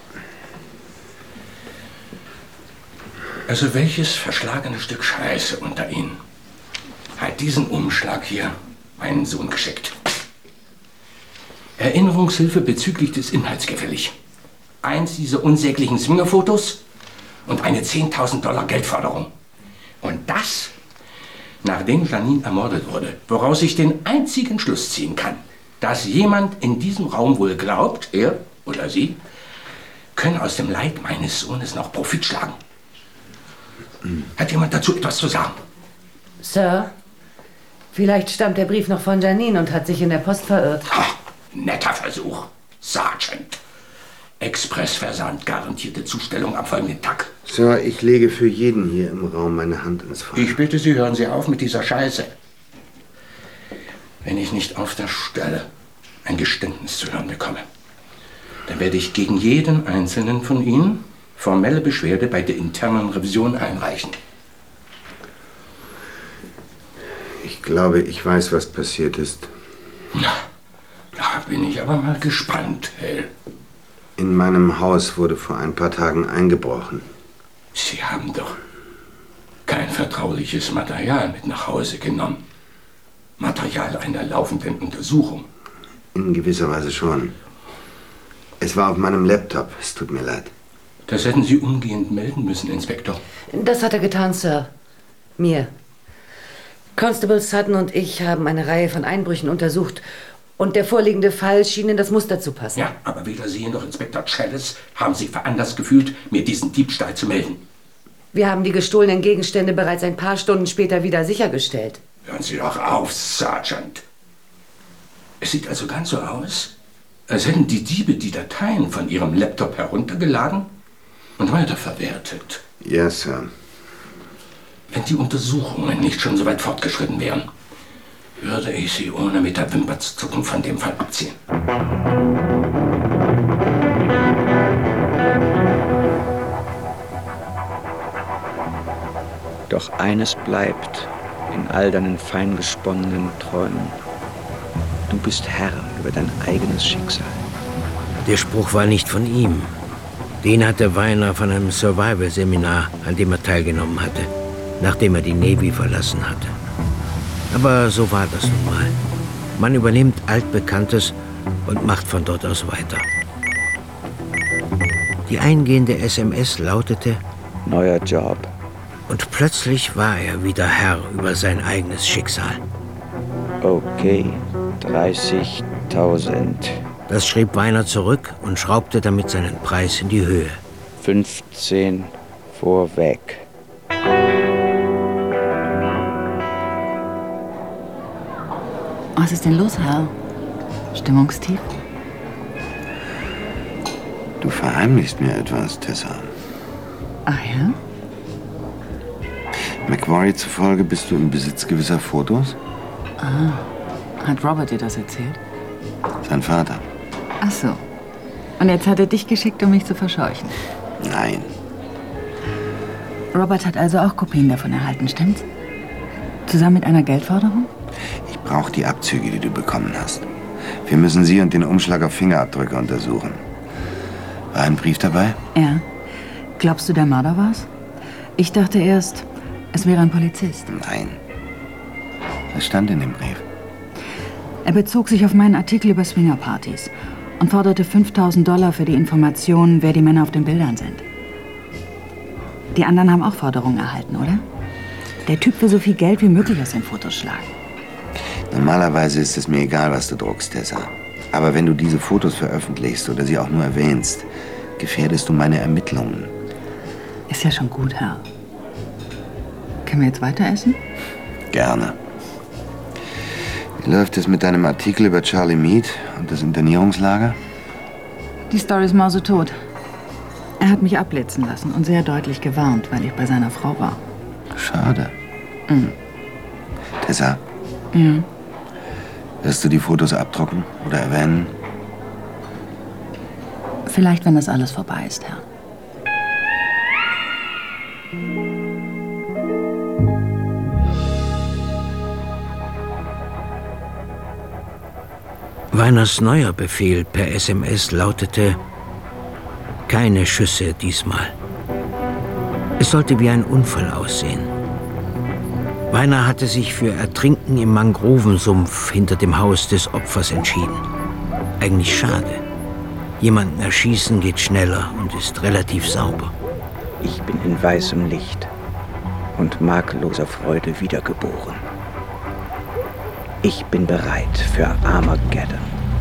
Also welches verschlagene Stück Scheiße unter Ihnen hat diesen Umschlag hier meinen Sohn geschickt? Erinnerungshilfe bezüglich des Inhalts gefällig. Eins dieser unsäglichen Swingerfotos und eine zehntausend Dollar Geldforderung. Und das, nachdem Janine ermordet wurde, woraus ich den einzigen Schluss ziehen kann, dass jemand in diesem Raum wohl glaubt, er oder sie, könne aus dem Leid meines Sohnes noch Profit schlagen. Hat jemand dazu etwas zu sagen? Sir, vielleicht stammt der Brief noch von Janine und hat sich in der Post verirrt. Ha, netter Versuch, Sergeant. Expressversand, garantierte Zustellung am folgenden Tag. Sir, ich lege für jeden hier im Raum meine Hand ins Feuer. Ich bitte Sie, hören Sie auf mit dieser Scheiße. Wenn ich nicht auf der Stelle ein Geständnis zu hören bekomme, dann werde ich gegen jeden einzelnen von Ihnen formelle Beschwerde bei der internen Revision einreichen. Ich glaube, ich weiß, was passiert ist. Na, da bin ich aber mal gespannt, Hale. In meinem Haus wurde vor ein paar Tagen eingebrochen. Sie haben doch kein vertrauliches Material mit nach Hause genommen. Material einer laufenden Untersuchung. In gewisser Weise schon. Es war auf meinem Laptop. Es tut mir leid. Das hätten Sie umgehend melden müssen, Inspektor. Das hat er getan, Sir. Mir. Constable Sutton und ich haben eine Reihe von Einbrüchen untersucht. Und der vorliegende Fall schien in das Muster zu passen. Ja, aber weder Sie noch Inspektor Chalice haben sich veranlasst gefühlt, mir diesen Diebstahl zu melden. Wir haben die gestohlenen Gegenstände bereits ein paar Stunden später wieder sichergestellt. Hören Sie doch auf, Sergeant. Es sieht also ganz so aus, als hätten die Diebe die Dateien von Ihrem Laptop heruntergeladen und weiterverwertet. Ja, Sir. Wenn die Untersuchungen nicht schon so weit fortgeschritten wären, würde ich Sie ohne mit der Wimper zu zucken von dem Fall abziehen. Doch eines bleibt in all deinen fein gesponnenen Träumen. Du bist Herr über dein eigenes Schicksal. Der Spruch war nicht von ihm. Den hatte Weiner von einem Survival-Seminar, an dem er teilgenommen hatte, nachdem er die Navy verlassen hatte. Aber so war das nun mal. Man übernimmt Altbekanntes und macht von dort aus weiter. Die eingehende S M S lautete: Neuer Job. Und plötzlich war er wieder Herr über sein eigenes Schicksal. Okay, dreißigtausend. Das schrieb Weiner zurück und schraubte damit seinen Preis in die Höhe. fünfzehn vorweg. Was ist denn los, Herr? Stimmungstief? Du verheimlichst mir etwas, Tessa. Ach ja? McQuarrie zufolge bist du im Besitz gewisser Fotos? Ah, hat Robert dir das erzählt? Sein Vater. Ach so. Und jetzt hat er dich geschickt, um mich zu verscheuchen? Nein. Robert hat also auch Kopien davon erhalten, stimmt's? Zusammen mit einer Geldforderung? Ich brauche die Abzüge, die du bekommen hast. Wir müssen sie und den Umschlag auf Fingerabdrücke untersuchen. War ein Brief dabei? Ja. Glaubst du, der Mörder war's? Ich dachte erst, es wäre ein Polizist. Nein. Was stand in dem Brief? Er bezog sich auf meinen Artikel über Swingerpartys und forderte fünftausend Dollar für die Information, wer die Männer auf den Bildern sind. Die anderen haben auch Forderungen erhalten, oder? Der Typ will so viel Geld wie möglich aus den Fotos schlagen. Normalerweise ist es mir egal, was du druckst, Tessa. Aber wenn du diese Fotos veröffentlichst oder sie auch nur erwähnst, gefährdest du meine Ermittlungen. Ist ja schon gut, Herr. Können wir jetzt weiter essen? Gerne. Wie läuft es mit deinem Artikel über Charlie Meade und das Internierungslager? Die Story ist mausetot. Er hat mich abblitzen lassen und sehr deutlich gewarnt, weil ich bei seiner Frau war. Schade. Mhm. Tessa, Ja. wirst du die Fotos abdrucken oder erwähnen? Vielleicht, wenn das alles vorbei ist, Herr. Weiners neuer Befehl per S M S lautete: keine Schüsse diesmal. Es sollte wie ein Unfall aussehen. Weiner hatte sich für Ertrinken im Mangrovensumpf hinter dem Haus des Opfers entschieden. Eigentlich schade. Jemanden erschießen geht schneller und ist relativ sauber. Ich bin in weißem Licht und makelloser Freude wiedergeboren. Ich bin bereit für Armageddon.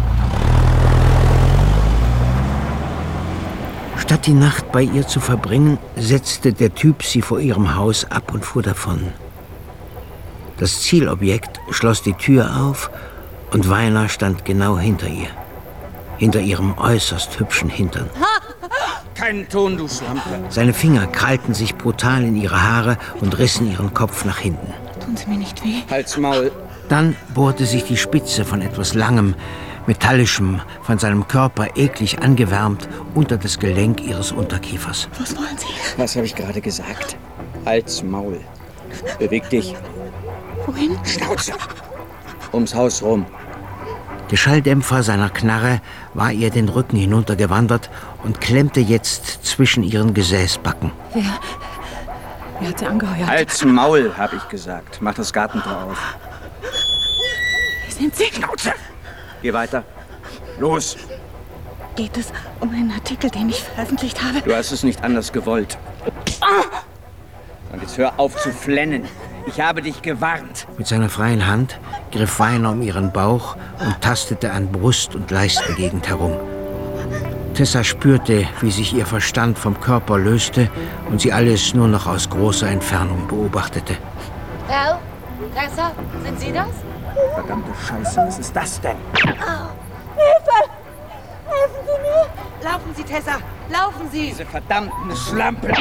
Statt die Nacht bei ihr zu verbringen, setzte der Typ sie vor ihrem Haus ab und fuhr davon. Das Zielobjekt schloss die Tür auf und Weiner stand genau hinter ihr. Hinter ihrem äußerst hübschen Hintern. Keinen Ton, du Schlampe. Seine Finger krallten sich brutal in ihre Haare und rissen ihren Kopf nach hinten. Tun Sie mir nicht weh? Halt's Maul. Dann bohrte sich die Spitze von etwas Langem, Metallischem, von seinem Körper eklig angewärmt, unter das Gelenk ihres Unterkiefers. Was wollen Sie? Was habe ich gerade gesagt? Halt's Maul. Beweg dich. Wohin? Schnauze. Ums Haus rum. Der Schalldämpfer seiner Knarre war ihr den Rücken hinuntergewandert und klemmte jetzt zwischen ihren Gesäßbacken. Wer? Wer hat Sie angeheuert? Halt's Maul, habe ich gesagt. Mach das Gartentor auf. Wer sind Sie? Schnauze! Geh weiter. Los! Geht es um einen Artikel, den ich veröffentlicht habe? Du hast es nicht anders gewollt. Und jetzt hör auf zu flennen. Ich habe dich gewarnt. Mit seiner freien Hand griff Weiner um ihren Bauch und tastete an Brust und Leistengegend herum. Tessa spürte, wie sich ihr Verstand vom Körper löste und sie alles nur noch aus großer Entfernung beobachtete. Hal? Tessa? Sind Sie das? Verdammte Scheiße, was ist das denn? Hilfe! Helfen Sie mir! Laufen Sie, Tessa! Laufen Sie! Diese verdammten Schlampe!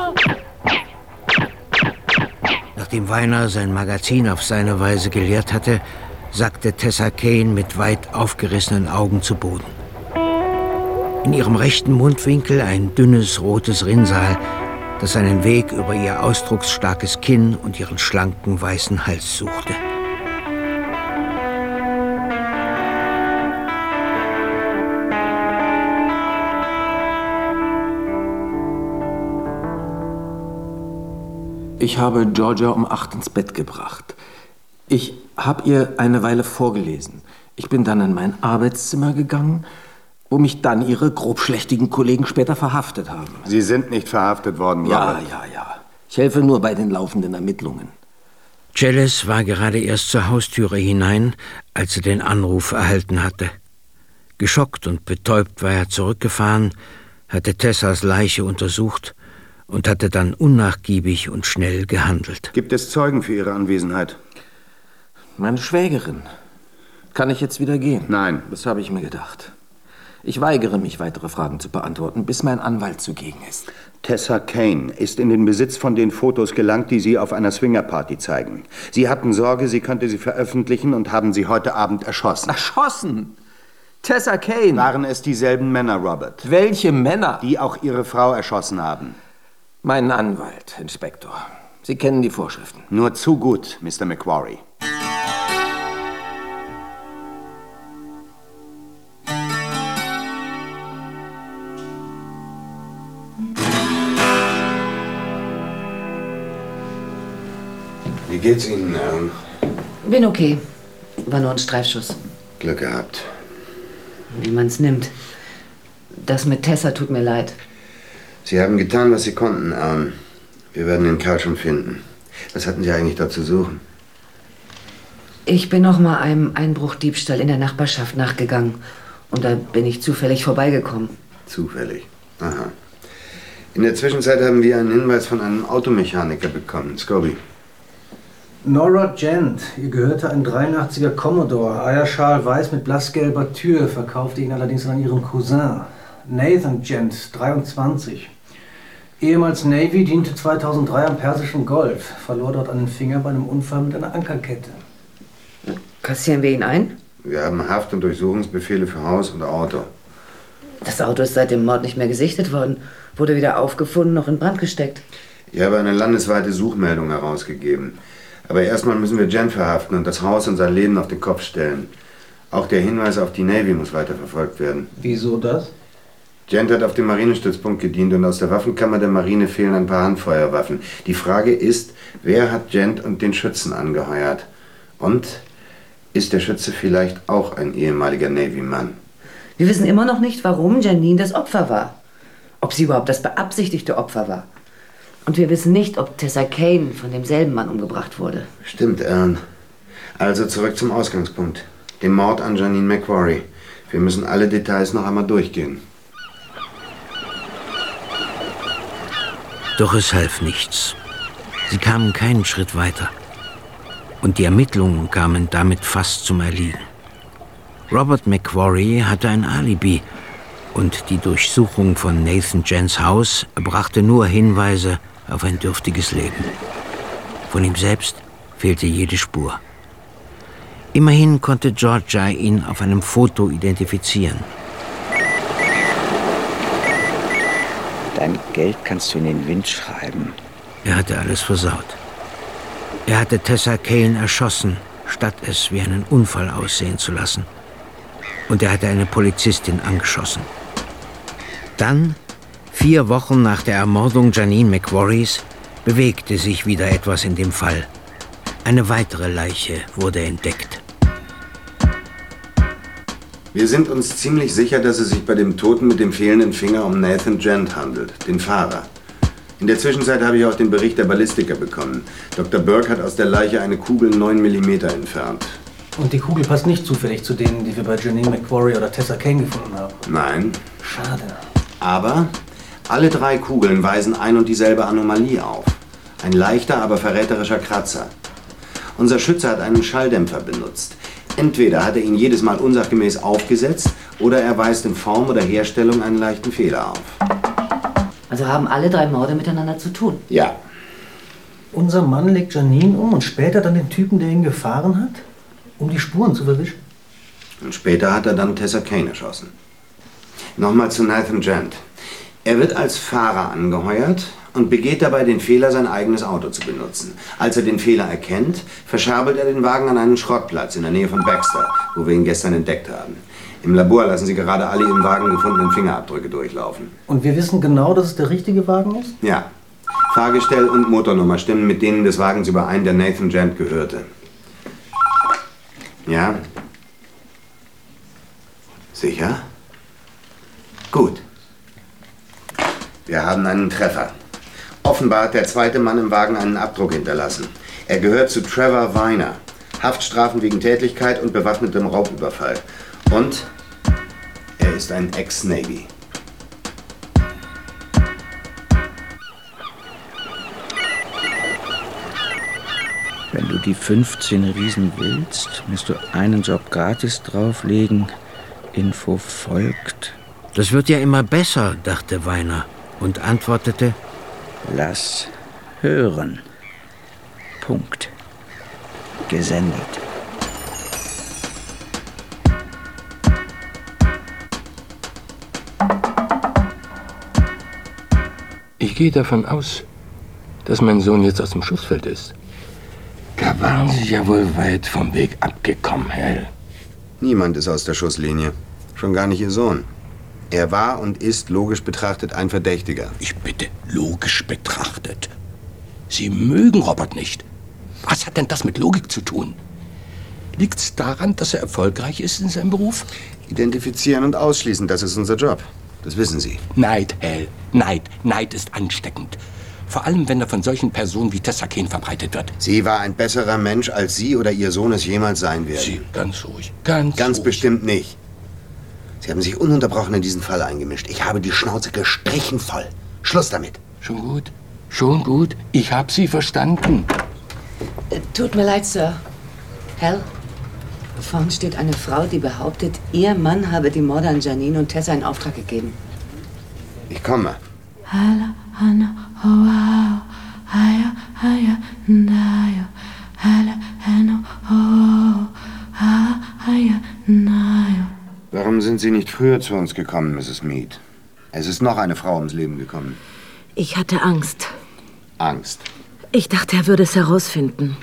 Nachdem Weiner sein Magazin auf seine Weise geleert hatte, sackte Tessa Kane mit weit aufgerissenen Augen zu Boden. In ihrem rechten Mundwinkel ein dünnes rotes Rinnsal, das seinen Weg über ihr ausdrucksstarkes Kinn und ihren schlanken weißen Hals suchte. Ich habe Georgia um acht ins Bett gebracht. Ich habe ihr eine Weile vorgelesen. Ich bin dann in mein Arbeitszimmer gegangen, wo mich dann ihre grobschlächtigen Kollegen später verhaftet haben. Sie sind nicht verhaftet worden, Ja, Robert. ja, ja. Ich helfe nur bei den laufenden Ermittlungen. Jealous war gerade erst zur Haustüre hinein, als er den Anruf erhalten hatte. Geschockt und betäubt war er zurückgefahren, hatte Tessas Leiche untersucht und hatte dann unnachgiebig und schnell gehandelt. Gibt es Zeugen für Ihre Anwesenheit? Meine Schwägerin. Kann ich jetzt wieder gehen? Nein. Das habe ich mir gedacht. Ich weigere mich, weitere Fragen zu beantworten, bis mein Anwalt zugegen ist. Tessa Kane ist in den Besitz von den Fotos gelangt, die Sie auf einer Swingerparty zeigen. Sie hatten Sorge, sie könnte sie veröffentlichen und haben sie heute Abend erschossen. Erschossen? Tessa Kane? Waren es dieselben Männer, Robert? Welche Männer? Die auch Ihre Frau erschossen haben. Mein Anwalt, Inspektor. Sie kennen die Vorschriften. Nur zu gut, Mister McQuarrie. Wie geht's Ihnen, Aaron? Bin okay. War nur ein Streifschuss. Glück gehabt. Wie man's nimmt. Das mit Tessa tut mir leid. Sie haben getan, was Sie konnten, Aaron. Wir werden den Kerl schon finden. Was hatten Sie eigentlich dort zu suchen? Ich bin noch mal einem Einbruchdiebstahl in der Nachbarschaft nachgegangen. Und da bin ich zufällig vorbeigekommen. Zufällig? Aha. In der Zwischenzeit haben wir einen Hinweis von einem Automechaniker bekommen. Scobie. Nora Gent, ihr gehörte ein dreiundachtziger Commodore, Eierschal weiß mit blassgelber Tür, verkaufte ihn allerdings an ihren Cousin. Nathan Gent, dreiundzwanzig. Ehemals Navy, diente zweitausenddrei am Persischen Golf, verlor dort einen Finger bei einem Unfall mit einer Ankerkette. Kassieren wir ihn ein? Wir haben Haft- und Durchsuchungsbefehle für Haus und Auto. Das Auto ist seit dem Mord nicht mehr gesichtet worden. Wurde weder aufgefunden noch in Brand gesteckt. Ich habe eine landesweite Suchmeldung herausgegeben. Aber erstmal müssen wir Gent verhaften und das Haus und sein Leben auf den Kopf stellen. Auch der Hinweis auf die Navy muss weiterverfolgt werden. Wieso das? Gent hat auf dem Marinestützpunkt gedient und aus der Waffenkammer der Marine fehlen ein paar Handfeuerwaffen. Die Frage ist, wer hat Gent und den Schützen angeheuert? Und ist der Schütze vielleicht auch ein ehemaliger Navy-Mann? Wir wissen immer noch nicht, warum Janine das Opfer war. Ob sie überhaupt das beabsichtigte Opfer war. Und wir wissen nicht, ob Tessa Kane von demselben Mann umgebracht wurde. Stimmt, Aaron. Also zurück zum Ausgangspunkt. Dem Mord an Janine McQuarrie. Wir müssen alle Details noch einmal durchgehen. Doch es half nichts. Sie kamen keinen Schritt weiter. Und die Ermittlungen kamen damit fast zum Erliegen. Robert McQuarrie hatte ein Alibi und die Durchsuchung von Nathan Gents Haus brachte nur Hinweise auf ein dürftiges Leben. Von ihm selbst fehlte jede Spur. Immerhin konnte Georgia ihn auf einem Foto identifizieren. Dein Geld kannst du in den Wind schreiben. Er hatte alles versaut. Er hatte Tessa Kane erschossen, statt es wie einen Unfall aussehen zu lassen. Und er hatte eine Polizistin angeschossen. Dann, vier Wochen nach der Ermordung Janine McQuarries, bewegte sich wieder etwas in dem Fall. Eine weitere Leiche wurde entdeckt. Wir sind uns ziemlich sicher, dass es sich bei dem Toten mit dem fehlenden Finger um Nathan Gent handelt, den Fahrer. In der Zwischenzeit habe ich auch den Bericht der Ballistiker bekommen. Doktor Burke hat aus der Leiche eine Kugel neun Millimeter entfernt. Und die Kugel passt nicht zufällig zu denen, die wir bei Janine McQuarrie oder Tessa Kane gefunden haben? Nein. Schade. Aber alle drei Kugeln weisen ein und dieselbe Anomalie auf. Ein leichter, aber verräterischer Kratzer. Unser Schütze hat einen Schalldämpfer benutzt. Entweder hat er ihn jedes Mal unsachgemäß aufgesetzt oder er weist in Form oder Herstellung einen leichten Fehler auf. Also haben alle drei Morde miteinander zu tun? Ja. Unser Mann legt Janine um und später dann den Typen, der ihn gefahren hat, um die Spuren zu verwischen? Und später hat er dann Tessa Kane erschossen. Nochmal zu Nathan Gent. Er wird als Fahrer angeheuert und begeht dabei den Fehler, sein eigenes Auto zu benutzen. Als er den Fehler erkennt, verscherbelt er den Wagen an einen Schrottplatz in der Nähe von Baxter, wo wir ihn gestern entdeckt haben. Im Labor lassen sie gerade alle im Wagen gefundenen Fingerabdrücke durchlaufen. Und wir wissen genau, dass es der richtige Wagen ist? Ja. Fahrgestell und Motornummer stimmen mit denen des Wagens überein, der Nathan Gent gehörte. Ja? Sicher? Gut. Wir haben einen Treffer. Offenbar hat der zweite Mann im Wagen einen Abdruck hinterlassen. Er gehört zu Trevor Weiner. Haftstrafen wegen Tätlichkeit und bewaffnetem Raubüberfall. Und er ist ein Ex-Navy. Wenn du die fünfzehn Riesen willst, musst du einen Job gratis drauflegen. Info folgt. Das wird ja immer besser, dachte Weiner und antwortete: Lass hören. Punkt. Gesendet. Ich gehe davon aus, dass mein Sohn jetzt aus dem Schussfeld ist. Da waren Sie ja wohl weit vom Weg abgekommen, Hal. Niemand ist aus der Schusslinie. Schon gar nicht Ihr Sohn. Er war und ist logisch betrachtet ein Verdächtiger. Ich bitte, logisch betrachtet. Sie mögen Robert nicht. Was hat denn das mit Logik zu tun? Liegt's daran, dass er erfolgreich ist in seinem Beruf? Identifizieren und ausschließen, das ist unser Job. Das wissen Sie. Neid, Hal. Neid. Neid ist ansteckend. Vor allem, wenn er von solchen Personen wie Tessa Kane verbreitet wird. Sie war ein besserer Mensch, als Sie oder Ihr Sohn es jemals sein werden. Sie, ganz ruhig. Ganz, ganz ruhig. bestimmt nicht. Sie haben sich ununterbrochen in diesen Fall eingemischt. Ich habe die Schnauze gestrichen voll. Schluss damit. Schon gut. Schon gut. Ich habe Sie verstanden. Äh, tut mir leid, Sir. Hal, vorne steht eine Frau, die behauptet, ihr Mann habe die Morde an Janine und Tessa in Auftrag gegeben. Ich komme. Hala. Warum sind Sie nicht früher zu uns gekommen, Misses Mead? Es ist noch eine Frau ums Leben gekommen. Ich hatte Angst. Angst. Ich dachte, er würde es herausfinden.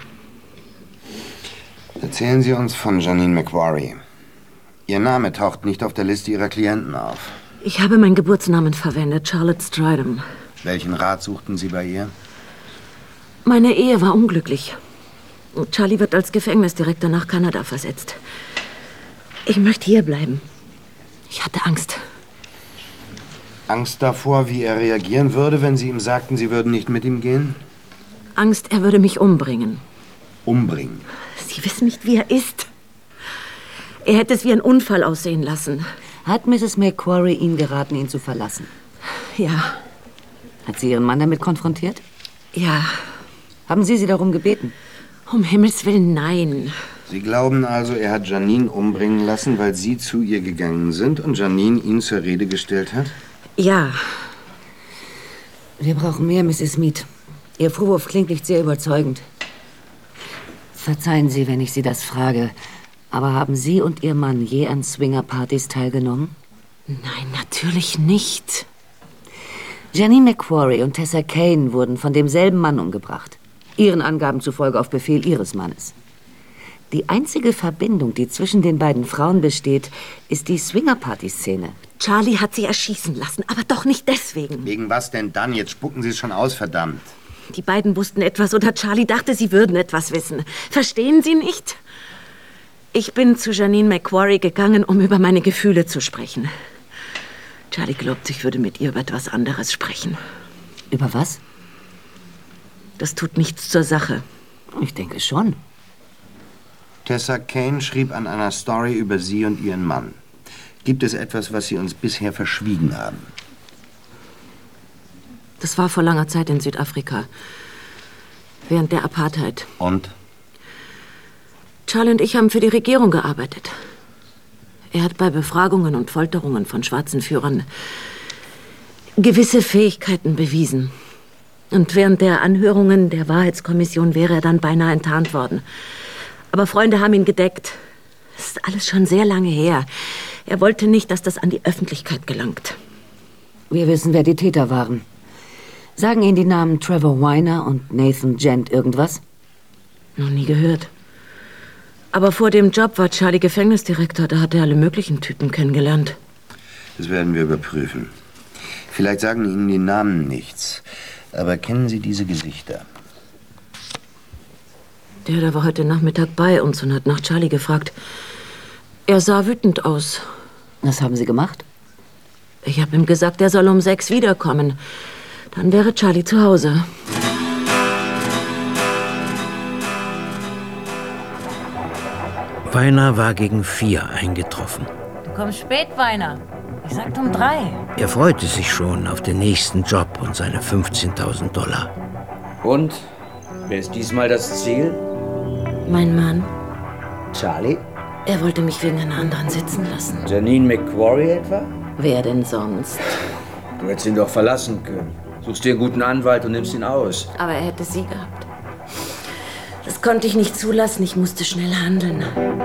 Erzählen Sie uns von Janine McQuarrie. Ihr Name taucht nicht auf der Liste Ihrer Klienten auf. Ich habe meinen Geburtsnamen verwendet, Charlotte Stridham. Welchen Rat suchten Sie bei ihr? Meine Ehe war unglücklich. Charlie wird als Gefängnisdirektor nach Kanada versetzt. Ich möchte hier bleiben. Ich hatte Angst. Angst davor, wie er reagieren würde, wenn Sie ihm sagten, Sie würden nicht mit ihm gehen? Angst, er würde mich umbringen. Umbringen? Sie wissen nicht, wie er ist. Er hätte es wie ein Unfall aussehen lassen. Hat Misses McQuarrie Ihnen geraten, ihn zu verlassen? Ja. Hat sie Ihren Mann damit konfrontiert? Ja. Haben Sie sie darum gebeten? Um Himmels Willen, nein. Sie glauben also, er hat Janine umbringen lassen, weil Sie zu ihr gegangen sind und Janine ihn zur Rede gestellt hat? Ja. Wir brauchen mehr, Misses Mead. Ihr Vorwurf klingt nicht sehr überzeugend. Verzeihen Sie, wenn ich Sie das frage, aber haben Sie und Ihr Mann je an Swingerpartys teilgenommen? Nein, natürlich nicht. Janine McQuarrie und Tessa Kane wurden von demselben Mann umgebracht. Ihren Angaben zufolge auf Befehl Ihres Mannes. Die einzige Verbindung, die zwischen den beiden Frauen besteht, ist die Swingerparty-Szene. Charlie hat sie erschießen lassen, aber doch nicht deswegen. Wegen was denn dann? Jetzt spucken Sie es schon aus, verdammt. Die beiden wussten etwas oder Charlie dachte, sie würden etwas wissen. Verstehen Sie nicht? Ich bin zu Janine McQuarrie gegangen, um über meine Gefühle zu sprechen. Charlie glaubt, ich würde mit ihr über etwas anderes sprechen. Über was? Das tut nichts zur Sache. Ich denke schon. Tessa Kane schrieb an einer Story über Sie und Ihren Mann. Gibt es etwas, was Sie uns bisher verschwiegen haben? Das war vor langer Zeit in Südafrika. Während der Apartheid. Und? Charlie und ich haben für die Regierung gearbeitet. Er hat bei Befragungen und Folterungen von schwarzen Führern gewisse Fähigkeiten bewiesen. Und während der Anhörungen der Wahrheitskommission wäre er dann beinahe enttarnt worden. Aber Freunde haben ihn gedeckt. Das ist alles schon sehr lange her. Er wollte nicht, dass das an die Öffentlichkeit gelangt. Wir wissen, wer die Täter waren. Sagen Ihnen die Namen Trevor Weiner und Nathan Gent irgendwas? Noch nie gehört. Aber vor dem Job war Charlie Gefängnisdirektor. Da hat er alle möglichen Typen kennengelernt. Das werden wir überprüfen. Vielleicht sagen Ihnen die Namen nichts. Aber kennen Sie diese Gesichter? Der, der war heute Nachmittag bei uns und hat nach Charlie gefragt. Er sah wütend aus. Was haben Sie gemacht? Ich habe ihm gesagt, er soll um sechs wiederkommen. Dann wäre Charlie zu Hause. Weiner war gegen vier eingetroffen. Du kommst spät, Weiner. Ich sagte um drei. Er freute sich schon auf den nächsten Job und seine fünfzehntausend Dollar. Und? Wer ist diesmal das Ziel? Mein Mann. Charlie? Er wollte mich wegen einer anderen sitzen lassen. Janine McQuarrie etwa? Wer denn sonst? Du hättest ihn doch verlassen können. Suchst dir einen guten Anwalt und nimmst ihn aus. Aber er hätte sie gehabt. Das konnte ich nicht zulassen. Ich musste schnell handeln.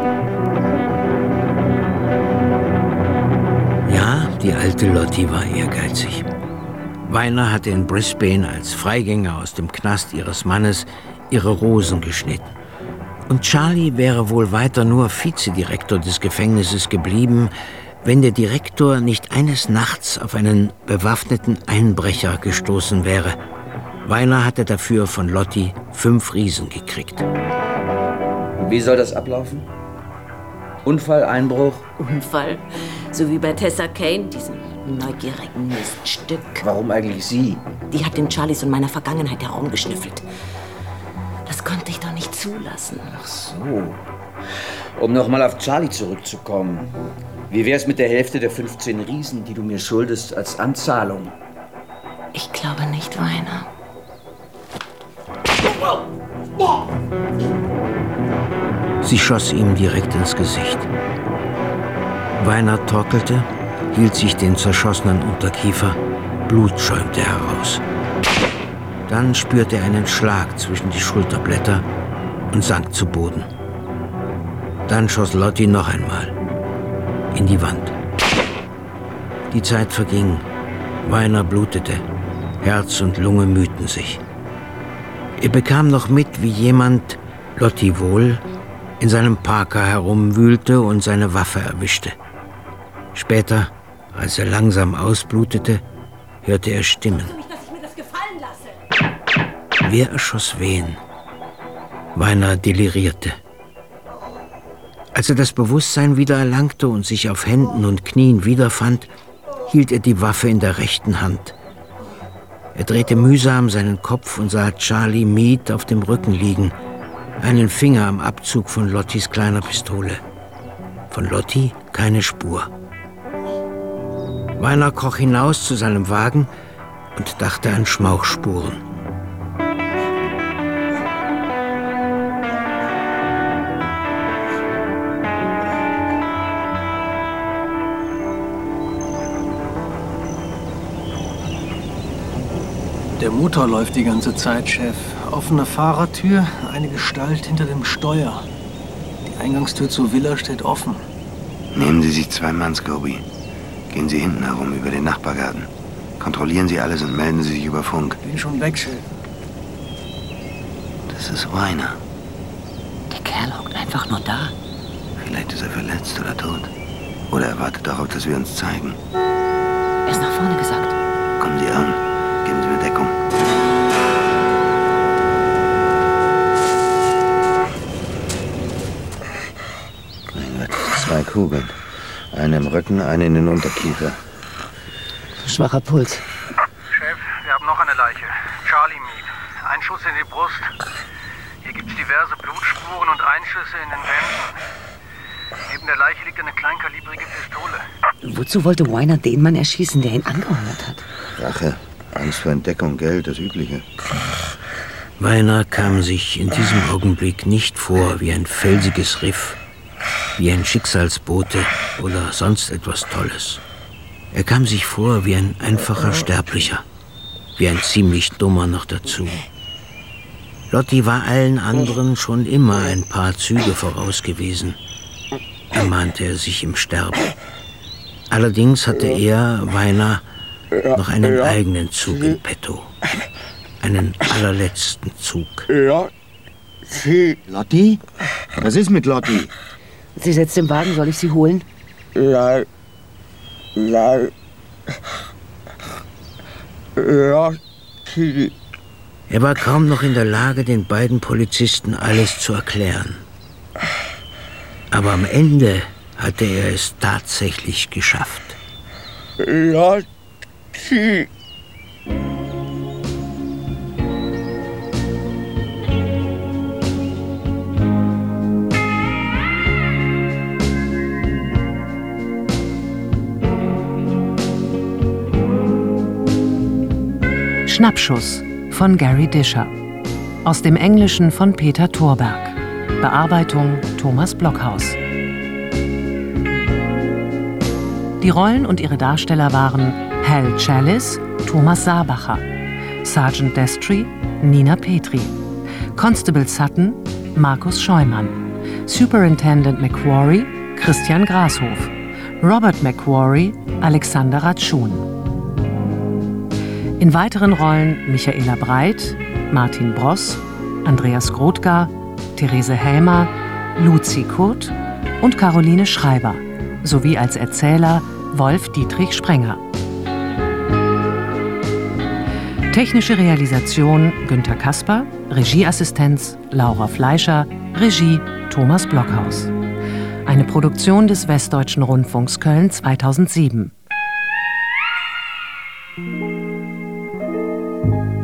Ja, die alte Lottie war ehrgeizig. Weiner hatte in Brisbane als Freigänger aus dem Knast ihres Mannes ihre Rosen geschnitten. Und Charlie wäre wohl weiter nur Vizedirektor des Gefängnisses geblieben, wenn der Direktor nicht eines Nachts auf einen bewaffneten Einbrecher gestoßen wäre. Weiner hatte dafür von Lottie fünf Riesen gekriegt. Wie soll das ablaufen? Unfall, Einbruch? Unfall? So wie bei Tessa Kane, diesem neugierigen Miststück. Warum eigentlich sie? Die hat in Charlies und meiner Vergangenheit herumgeschnüffelt. Das konnte ich doch nicht zulassen. Ach so. Um nochmal auf Charlie zurückzukommen. Wie wär's mit der Hälfte der fünfzehn Riesen, die du mir schuldest, als Anzahlung? Ich glaube nicht, Weiner. Sie schoss ihm direkt ins Gesicht. Weiner torkelte, hielt sich den zerschossenen Unterkiefer, Blut schäumte heraus. Dann spürte er einen Schlag zwischen die Schulterblätter und sank zu Boden. Dann schoss Lottie noch einmal in die Wand. Die Zeit verging. Weiner blutete. Herz und Lunge mühten sich. Er bekam noch mit, wie jemand, Lottie wohl, in seinem Parker herumwühlte und seine Waffe erwischte. Später, als er langsam ausblutete, hörte er Stimmen. Wer erschoss wen? Weiner delirierte. Als er das Bewusstsein wieder erlangte und sich auf Händen und Knien wiederfand, hielt er die Waffe in der rechten Hand. Er drehte mühsam seinen Kopf und sah Charlie Mead auf dem Rücken liegen, einen Finger am Abzug von Lotties kleiner Pistole. Von Lottie keine Spur. Weiner kroch hinaus zu seinem Wagen und dachte an Schmauchspuren. Der Motor läuft die ganze Zeit, Chef. Offene Fahrertür, eine Gestalt hinter dem Steuer. Die Eingangstür zur Villa steht offen. Nehmen Sie sich zwei Mann, Scobie. Gehen Sie hinten herum über den Nachbargarten. Kontrollieren Sie alles und melden Sie sich über Funk. Bin schon weg, Chef. Das ist Weiner. Der Kerl hockt einfach nur da. Vielleicht ist er verletzt oder tot. Oder er wartet darauf, dass wir uns zeigen. Er ist nach vorne gesagt. Kommen Sie an. Geben Sie mir Deckung. Mein Gott, zwei Kugeln. Eine im Rücken, eine in den Unterkiefer. Schwacher Puls. Chef, wir haben noch eine Leiche. Charlie Mead. Ein Schuss in die Brust. Hier gibt es diverse Blutspuren und Einschüsse in den Wänden. Neben der Leiche liegt eine kleinkalibrige Pistole. Wozu wollte Weiner den Mann erschießen, der ihn angeheuert hat? Rache. Angst vor Entdeckung, Geld, das Übliche. Weiner kam sich in diesem Augenblick nicht vor wie ein felsiges Riff, wie ein Schicksalsbote oder sonst etwas Tolles. Er kam sich vor wie ein einfacher Sterblicher, wie ein ziemlich dummer noch dazu. Lottie war allen anderen schon immer ein paar Züge voraus gewesen, ermahnte er sich im Sterben. Allerdings hatte er, Weiner, noch einen eigenen Zug in petto. Einen allerletzten Zug. Lottie? Was ist mit Lottie? Sie sitzt im Wagen, soll ich sie holen? Nein. Nein. Lottie. Er war kaum noch in der Lage, den beiden Polizisten alles zu erklären. Aber am Ende hatte er es tatsächlich geschafft. Lottie. Schnappschuss von Gary Disher. Aus dem Englischen von Peter Thorberg. Bearbeitung Thomas Blockhaus. Die Rollen und ihre Darsteller waren Hal Challis, Thomas Saarbacher, Sergeant Destry, Nina Petri, Constable Sutton, Markus Scheumann, Superintendent McQuarrie, Christian Grashof, Robert McQuarrie, Alexander Ratschun. In weiteren Rollen Michaela Breit, Martin Bross, Andreas Grothgar, Therese Helmer, Luzi Kurt und Caroline Schreiber, sowie als Erzähler Wolf Dietrich Sprenger. Technische Realisation Günter Kasper, Regieassistenz Laura Fleischer, Regie Thomas Blockhaus. Eine Produktion des Westdeutschen Rundfunks Köln zweitausendsieben.